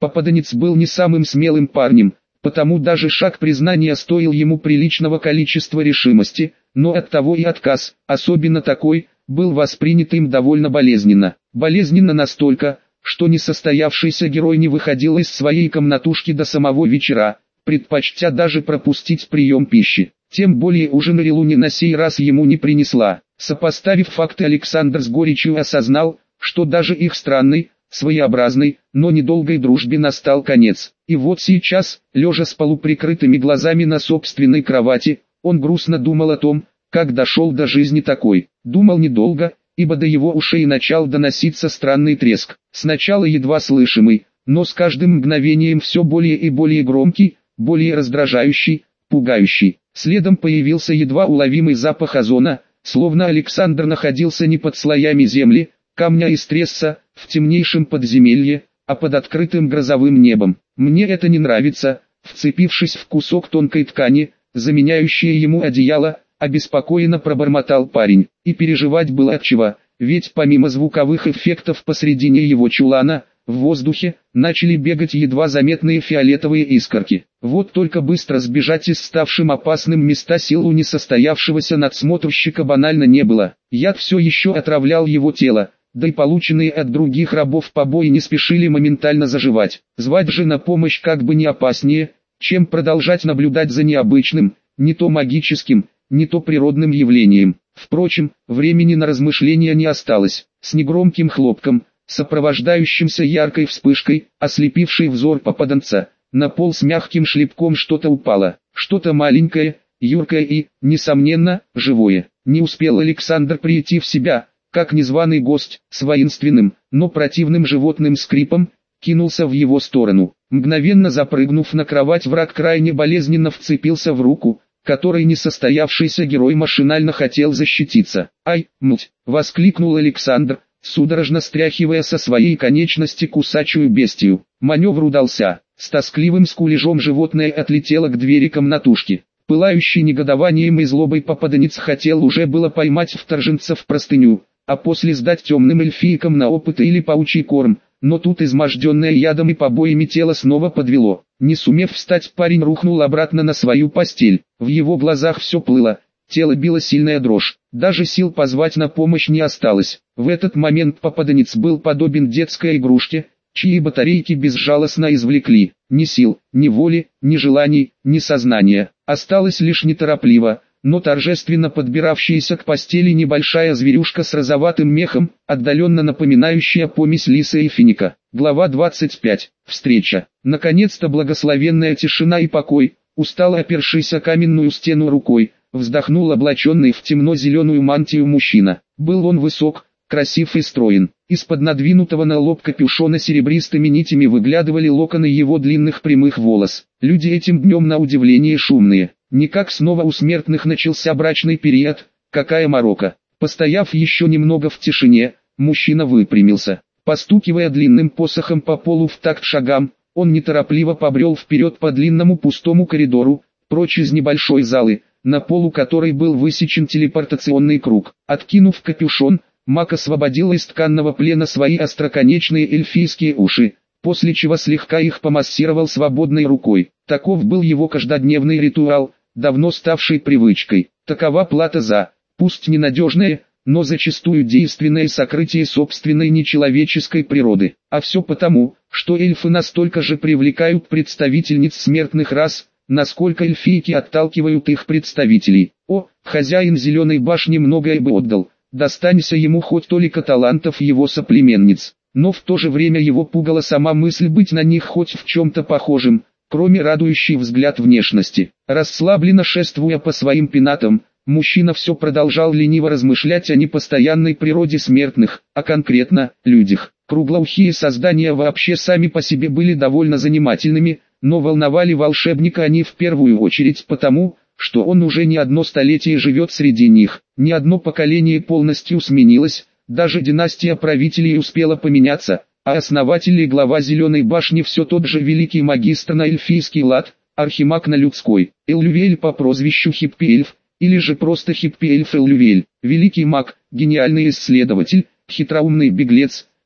Попаданец был не самым смелым парнем, потому даже шаг признания стоил ему приличного количества решимости, но оттого и отказ, особенно такой, был воспринят им довольно болезненно. Болезненно настолько, что несостоявшийся герой не выходил из своей комнатушки до самого вечера, предпочтя даже пропустить прием пищи. Тем более ужин Рилуни на сей раз ему не принесла. Сопоставив факты, Александр с горечью осознал, что даже их странной, своеобразной, но недолгой дружбе настал конец. И вот сейчас, лежа с полуприкрытыми глазами на собственной кровати, он грустно думал о том, как дошел до жизни такой. Думал недолго, ибо до его ушей начал доноситься странный треск. Сначала едва слышимый, но с каждым мгновением все более и более громкий, более раздражающий, пугающий. Следом появился едва уловимый запах озона, словно Александр находился не под слоями земли, камня и стресса, в темнейшем подземелье, а под открытым грозовым небом. «Мне это не нравится», вцепившись в кусок тонкой ткани, заменяющее ему одеяло, обеспокоенно пробормотал парень. И переживать было отчего, ведь помимо звуковых эффектов посредине его чулана, в воздухе, начали бегать едва заметные фиолетовые искорки. Вот только быстро сбежать из ставшим опасным места сил у несостоявшегося надсмотрщика банально не было. Яд все еще отравлял его тело, да и полученные от других рабов побои не спешили моментально заживать. Звать же на помощь как бы не опаснее, чем продолжать наблюдать за необычным, не то магическим, не то природным явлением. Впрочем, времени на размышления не осталось. С негромким хлопком, сопровождающимся яркой вспышкой, ослепившей взор попаданца, на пол с мягким шлепком что-то упало. Что-то маленькое, юркое и, несомненно, живое. Не успел Александр прийти в себя, как незваный гость, с воинственным, но противным животным скрипом, кинулся в его сторону. Мгновенно запрыгнув на кровать, враг крайне болезненно вцепился в руку, которой несостоявшийся герой машинально хотел защититься. «Ай, муть!» — воскликнул Александр, судорожно стряхивая со своей конечности кусачую бестию. Маневр удался. С тоскливым скулежом животное отлетело к двери комнатушки. Пылающий негодованием и злобой попаданец хотел уже было поймать вторженца в простыню, а после сдать темным эльфийкам на опыт или паучий корм, но тут изможденное ядом и побоями тело снова подвело. Не сумев встать, парень рухнул обратно на свою постель. В его глазах все плыло, тело било сильная дрожь, даже сил позвать на помощь не осталось. В этот момент попаданец был подобен детской игрушке, чьи батарейки безжалостно извлекли. Ни сил, ни воли, ни желаний, ни сознания. Осталось лишь неторопливо, но торжественно подбиравшаяся к постели небольшая зверюшка с розоватым мехом, отдаленно напоминающая помесь лиса и финика. Глава 25. Встреча. Наконец-то благословенная тишина и покой, устало опершись о каменную стену рукой, вздохнул облаченный в темно-зеленую мантию мужчина. Был он высок, красив и строен. Из-под надвинутого на лоб капюшона серебристыми нитями выглядывали локоны его длинных прямых волос. Люди этим днем на удивление шумные. Никак снова у смертных начался брачный период, какая морока. Постояв еще немного в тишине, мужчина выпрямился. Постукивая длинным посохом по полу в такт шагам, он неторопливо побрел вперед по длинному пустому коридору, прочь из небольшой залы, на полу которой был высечен телепортационный круг. Откинув капюшон, маг освободил из тканного плена свои остроконечные эльфийские уши, после чего слегка их помассировал свободной рукой. Таков был его каждодневный ритуал, давно ставший привычкой. Такова плата за, пусть ненадежное, но зачастую действенное сокрытие собственной нечеловеческой природы. А все потому, что эльфы настолько же привлекают представительниц смертных рас, насколько эльфийки отталкивают их представителей. О, хозяин Зеленой башни многое бы отдал, достанься ему хоть толика талантов его соплеменниц. Но в то же время его пугала сама мысль быть на них хоть в чем-то похожим, кроме радующей взгляд внешности. Расслабленно шествуя по своим пенатам, мужчина все продолжал лениво размышлять о непостоянной природе смертных, а конкретно, людях. Круглоухие создания вообще сами по себе были довольно занимательными, но волновали волшебника они в первую очередь потому, что он уже не одно столетие живет среди них, ни одно поколение полностью сменилось, даже династия правителей успела поменяться, а основатель и глава Зеленой башни все тот же великий магистр на эльфийский лад, архимаг на людской, Эльювель по прозвищу Хиппи-эльф, или же просто Хиппи-эльф Эльювель, великий маг, гениальный исследователь, хитроумный беглец,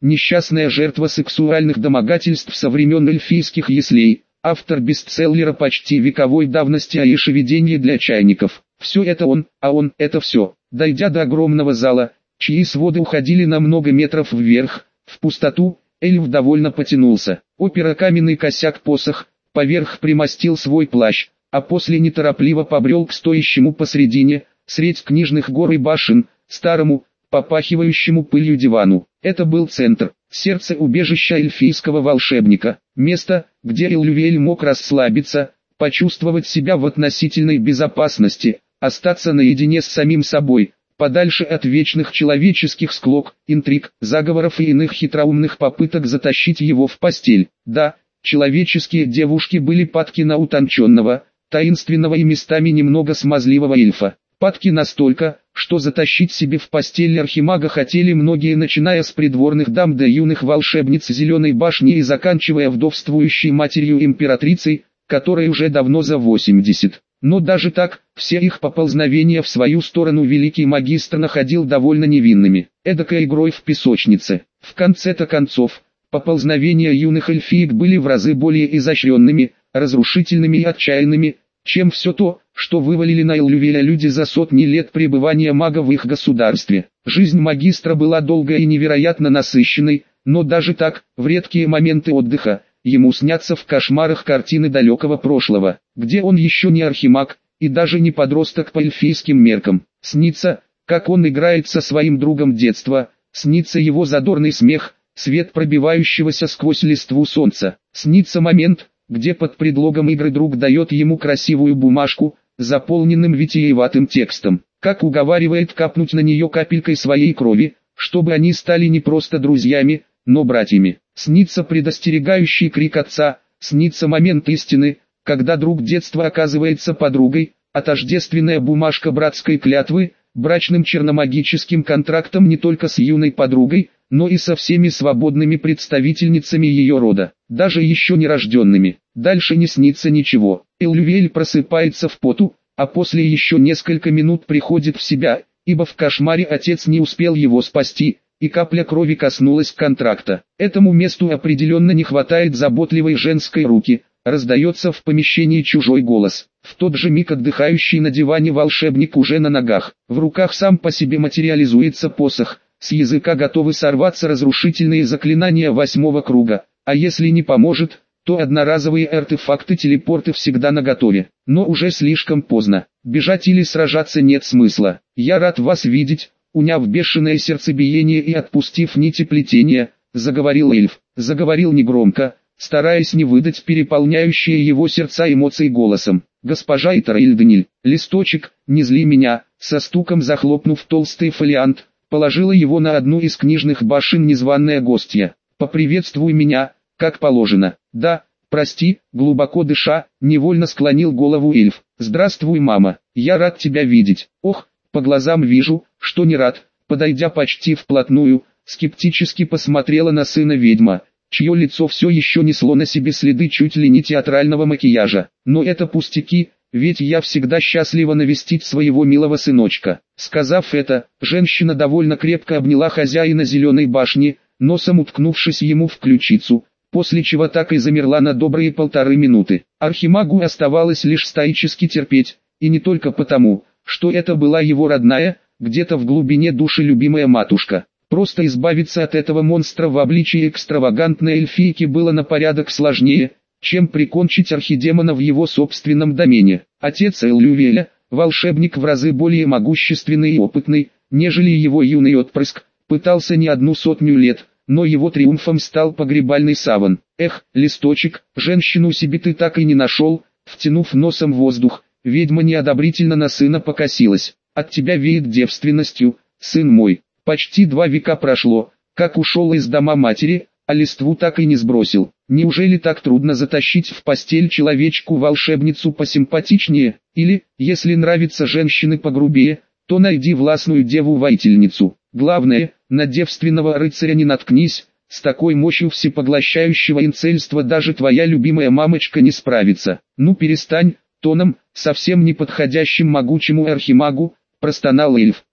несчастная жертва сексуальных домогательств со времен эльфийских яслей, автор бестселлера почти вековой давности о ешеведении для чайников. Все это он, а он – это все. Дойдя до огромного зала, чьи своды уходили на много метров вверх, в пустоту, эльф довольно потянулся. Опера каменный косяк посох, поверх примостил свой плащ, а после неторопливо побрел к стоящему посредине, средь книжных гор и башен, старому, попахивающему пылью дивану. Это был центр, сердце убежища эльфийского волшебника, место, где Эльювель мог расслабиться, почувствовать себя в относительной безопасности, остаться наедине с самим собой, подальше от вечных человеческих склок, интриг, заговоров и иных хитроумных попыток затащить его в постель. Да, человеческие девушки были падки на утонченного, таинственного и местами немного смазливого эльфа. Падки настолько, что затащить себе в постель архимага хотели многие, начиная с придворных дам до юных волшебниц Зеленой башни и заканчивая вдовствующей матерью императрицей, которой уже давно за 80. Но даже так, все их поползновения в свою сторону великий магистр находил довольно невинными, эдакой игрой в песочнице. В конце-то концов, поползновения юных эльфиек были в разы более изощренными, разрушительными и отчаянными, чем все то, что вывалили на Эльювеля люди за сотни лет пребывания мага в их государстве. Жизнь магистра была долгой и невероятно насыщенной, но даже так, в редкие моменты отдыха, ему снятся в кошмарах картины далекого прошлого, где он еще не архимаг, и даже не подросток по эльфийским меркам. Снится, как он играет со своим другом детства, снится его задорный смех, свет пробивающегося сквозь листву солнца. Снится момент, где под предлогом игры друг дает ему красивую бумажку, заполненным витиеватым текстом, как уговаривает капнуть на нее капелькой своей крови, чтобы они стали не просто друзьями, но братьями. Снится предостерегающий крик отца, снится момент истины, когда друг детства оказывается подругой, а тождественная бумажка братской клятвы, брачным черномагическим контрактом не только с юной подругой, но и со всеми свободными представительницами ее рода, даже еще нерожденными. Дальше не снится ничего. Эльювель просыпается в поту, а после еще несколько минут приходит в себя, ибо в кошмаре отец не успел его спасти, и капля крови коснулась контракта. Этому месту определенно не хватает заботливой женской руки, раздается в помещении чужой голос. В тот же миг отдыхающий на диване волшебник уже на ногах. В руках сам по себе материализуется посох, с языка готовы сорваться разрушительные заклинания 8-го круга, а если не поможет, то одноразовые артефакты-телепорты всегда наготове. Но уже слишком поздно. Бежать или сражаться нет смысла. Я рад вас видеть, уняв бешеное сердцебиение и отпустив нити плетения, заговорил эльф. Заговорил негромко, стараясь не выдать переполняющие его сердца эмоций голосом. Госпожа Итар-Эльдениль, листочек, не зли меня, со стуком захлопнув толстый фолиант, положила его на одну из книжных башен незваная гостья. «Поприветствуй меня, как положено». «Да, прости», глубоко дыша, невольно склонил голову эльф. «Здравствуй, мама, я рад тебя видеть». «Ох, по глазам вижу, что не рад». Подойдя почти вплотную, скептически посмотрела на сына ведьма, чье лицо все еще несло на себе следы чуть ли не театрального макияжа. «Но это пустяки, ведь я всегда счастлива навестить своего милого сыночка». Сказав это, женщина довольно крепко обняла хозяина Зеленой башни, носом уткнувшись ему в ключицу, после чего так и замерла на добрые 1,5 минуты. Архимагу оставалось лишь стоически терпеть, и не только потому, что это была его родная, где-то в глубине души любимая матушка. Просто избавиться от этого монстра в обличии экстравагантной эльфийки было на порядок сложнее, чем прикончить архидемона в его собственном домене. Отец Эльювеля, волшебник в разы более могущественный и опытный, нежели его юный отпрыск, пытался не 100 лет, но его триумфом стал погребальный саван. «Эх, листочек, женщину себе ты так и не нашел», втянув носом воздух, ведьма неодобрительно на сына покосилась. «От тебя веет девственностью, сын мой. Почти 2 века прошло, как ушел из дома матери, а листву так и не сбросил. Неужели так трудно затащить в постель человечку-волшебницу посимпатичнее? Или, если нравятся женщины погрубее, то найди властную деву-воительницу. Главное, на девственного рыцаря не наткнись, с такой мощью всепоглощающего инцельства даже твоя любимая мамочка не справится». «Ну перестань», тоном, совсем не подходящим могучему архимагу, простонал эльф.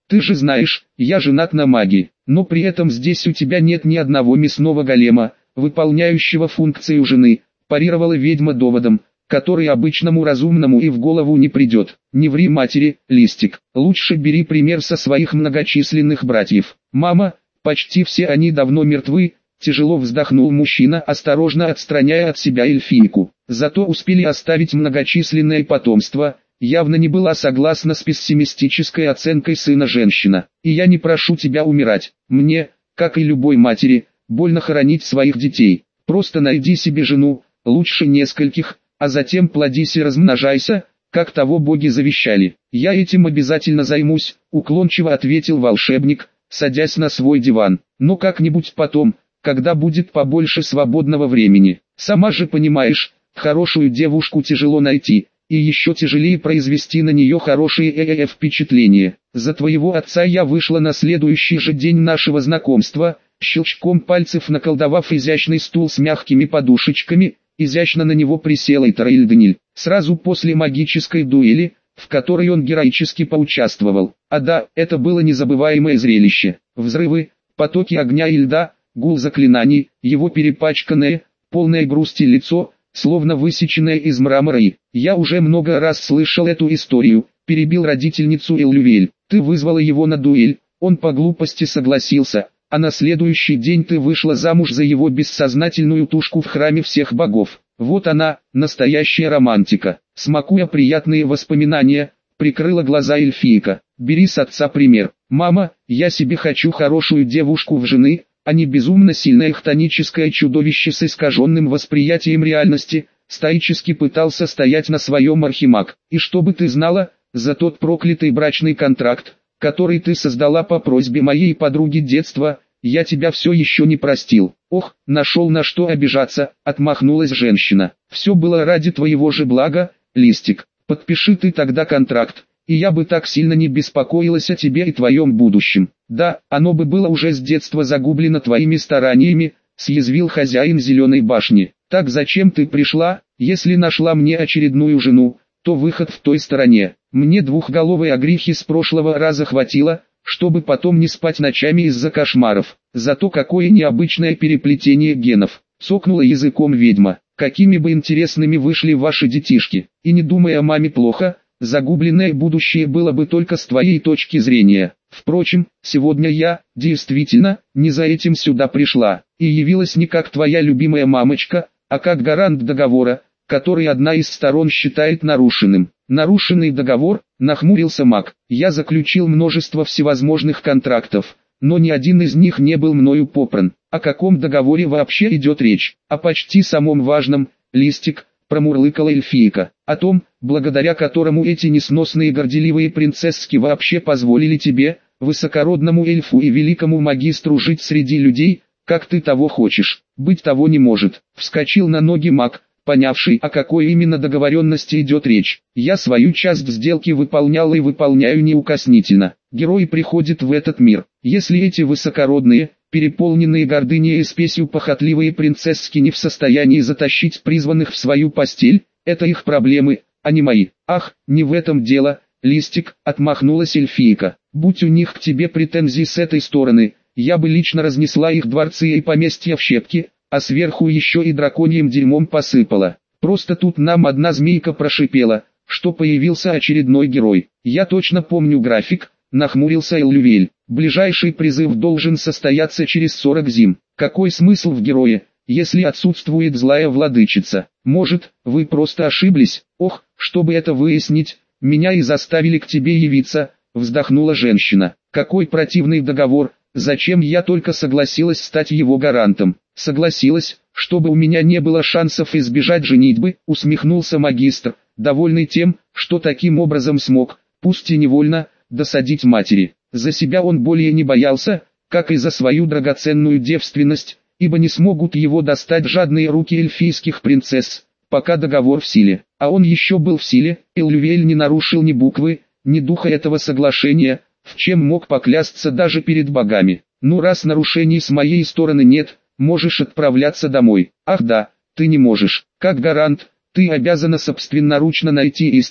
Ты же знаешь, я женат на маге, но при этом здесь у тебя нет ни одного мясного голема, выполняющего функцию жены, парировала ведьма доводом, который обычному разумному и в голову не придет. Не ври матери, Листик, лучше бери пример со своих многочисленных братьев. Мама, почти все они давно мертвы, тяжело вздохнул мужчина, осторожно отстраняя от себя эльфийку. Зато успели оставить многочисленное потомство. Явно не была согласна с пессимистической оценкой сына женщина. И я не прошу тебя умирать. Мне, как и любой матери, больно хоронить своих детей. Просто найди себе жену, лучше нескольких, а затем плодись и размножайся, как того боги завещали. Я этим обязательно займусь, уклончиво ответил волшебник, садясь на свой диван. Но как-нибудь потом, когда будет побольше свободного времени. Сама же понимаешь, хорошую девушку тяжело найти. И еще тяжелее произвести на нее хорошее впечатление. За твоего отца я вышла на следующий же день нашего знакомства, щелчком пальцев наколдовав изящный стул с мягкими подушечками, изящно на него присела и Тараильданиль, сразу после магической дуэли, в которой он героически поучаствовал. А да, это было незабываемое зрелище. Взрывы, потоки огня и льда, гул заклинаний, его перепачканное, полное грусти лицо, словно высеченное из мрамора и... Я уже много раз слышал эту историю, перебил родительницу Эллювель. Ты вызвала его на дуэль, он по глупости согласился, а на следующий день ты вышла замуж за его бессознательную тушку в храме всех богов. Вот она, настоящая романтика. Смакуя приятные воспоминания, прикрыла глаза эльфийка. Бери с отца пример. Мама, я себе хочу хорошую девушку в жены, а не безумно сильное хтоническое чудовище с искаженным восприятием реальности, стоически пытался стоять на своем архимаг. И чтобы ты знала, за тот проклятый брачный контракт, который ты создала по просьбе моей подруги детства, я тебя все еще не простил. Ох, нашел на что обижаться, отмахнулась женщина. Все было ради твоего же блага, Листик. Подпиши ты тогда контракт, и я бы так сильно не беспокоилась о тебе и твоем будущем. Да, оно бы было уже с детства загублено твоими стараниями, съязвил хозяин Зеленой башни. Так зачем ты пришла, если нашла мне очередную жену, то выход в той стороне. Мне двухголовой огрехи с прошлого раза хватило, чтобы потом не спать ночами из-за кошмаров. Зато какое необычное переплетение генов. Цокнула языком ведьма. Какими бы интересными вышли ваши детишки. И не думай о маме плохо, загубленное будущее было бы только с твоей точки зрения. Впрочем, сегодня я, действительно, не за этим сюда пришла. И явилась не как твоя любимая мамочка, а как гарант договора, который одна из сторон считает нарушенным. Нарушенный договор, нахмурился маг. Я заключил множество всевозможных контрактов, но ни один из них не был мною попран. О каком договоре вообще идет речь? О почти самом важном, Листик, промурлыкала эльфийка. О том, благодаря которому эти несносные горделивые принцесски вообще позволили тебе, высокородному эльфу и великому магистру, жить среди людей, как ты того хочешь. Быть того не может. Вскочил на ноги маг, понявший, о какой именно договоренности идет речь. Я свою часть сделки выполнял и выполняю неукоснительно. Герой приходит в этот мир. Если эти высокородные, переполненные гордыней и спесью похотливые принцесски не в состоянии затащить призванных в свою постель, это их проблемы, а не мои. Ах, не в этом дело, Листик, отмахнулась эльфийка. Будь у них к тебе претензий с этой стороны, я бы лично разнесла их дворцы и поместья в щепки, а сверху еще и драконьим дерьмом посыпала. Просто тут нам одна змейка прошипела, что появился очередной герой. Я точно помню график, нахмурился Эллювель. Ближайший призыв должен состояться через 40 зим. Какой смысл в герое, если отсутствует злая владычица? Может, вы просто ошиблись? Ох, чтобы это выяснить, меня и заставили к тебе явиться, вздохнула женщина. Какой противный договор, зачем я только согласилась стать его гарантом? Согласилась, чтобы у меня не было шансов избежать женитьбы, усмехнулся магистр, довольный тем, что таким образом смог, пусть и невольно, досадить матери. За себя он более не боялся, как и за свою драгоценную девственность, ибо не смогут его достать жадные руки эльфийских принцесс, пока договор в силе. А он еще был в силе, Эллювель не нарушил ни буквы, ни духа этого соглашения, в чем мог поклясться даже перед богами. Ну, раз нарушений с моей стороны нет, можешь отправляться домой. Ах да, ты не можешь. Как гарант, ты обязана собственноручно найти истину,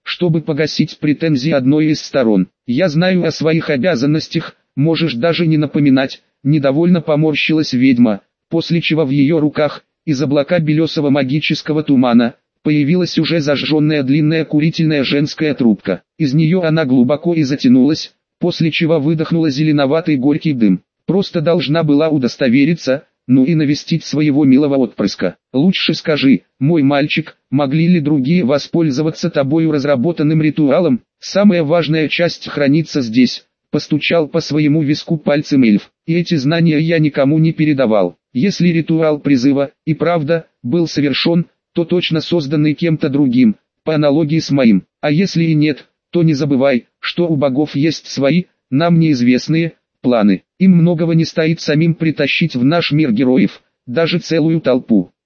чтобы погасить претензии одной из сторон. Я знаю о своих обязанностях, можешь даже не напоминать. Недовольно поморщилась ведьма, после чего в ее руках, из облака белесого магического тумана, появилась уже зажженная длинная курительная женская трубка. Из нее она глубоко и затянулась, после чего выдохнула зеленоватый горький дым. Просто должна была удостовериться, ну и навестить своего милого отпрыска. Лучше скажи, мой мальчик, могли ли другие воспользоваться тобою разработанным ритуалом? Самая важная часть хранится здесь. Постучал по своему виску пальцем эльф. И эти знания я никому не передавал. Если ритуал призыва, и правда, был совершен, то точно созданный кем-то другим, по аналогии с моим. А если и нет, то не забывай, что у богов есть свои, нам неизвестные, планы. Им многого не стоит самим притащить в наш мир героев, даже целую толпу.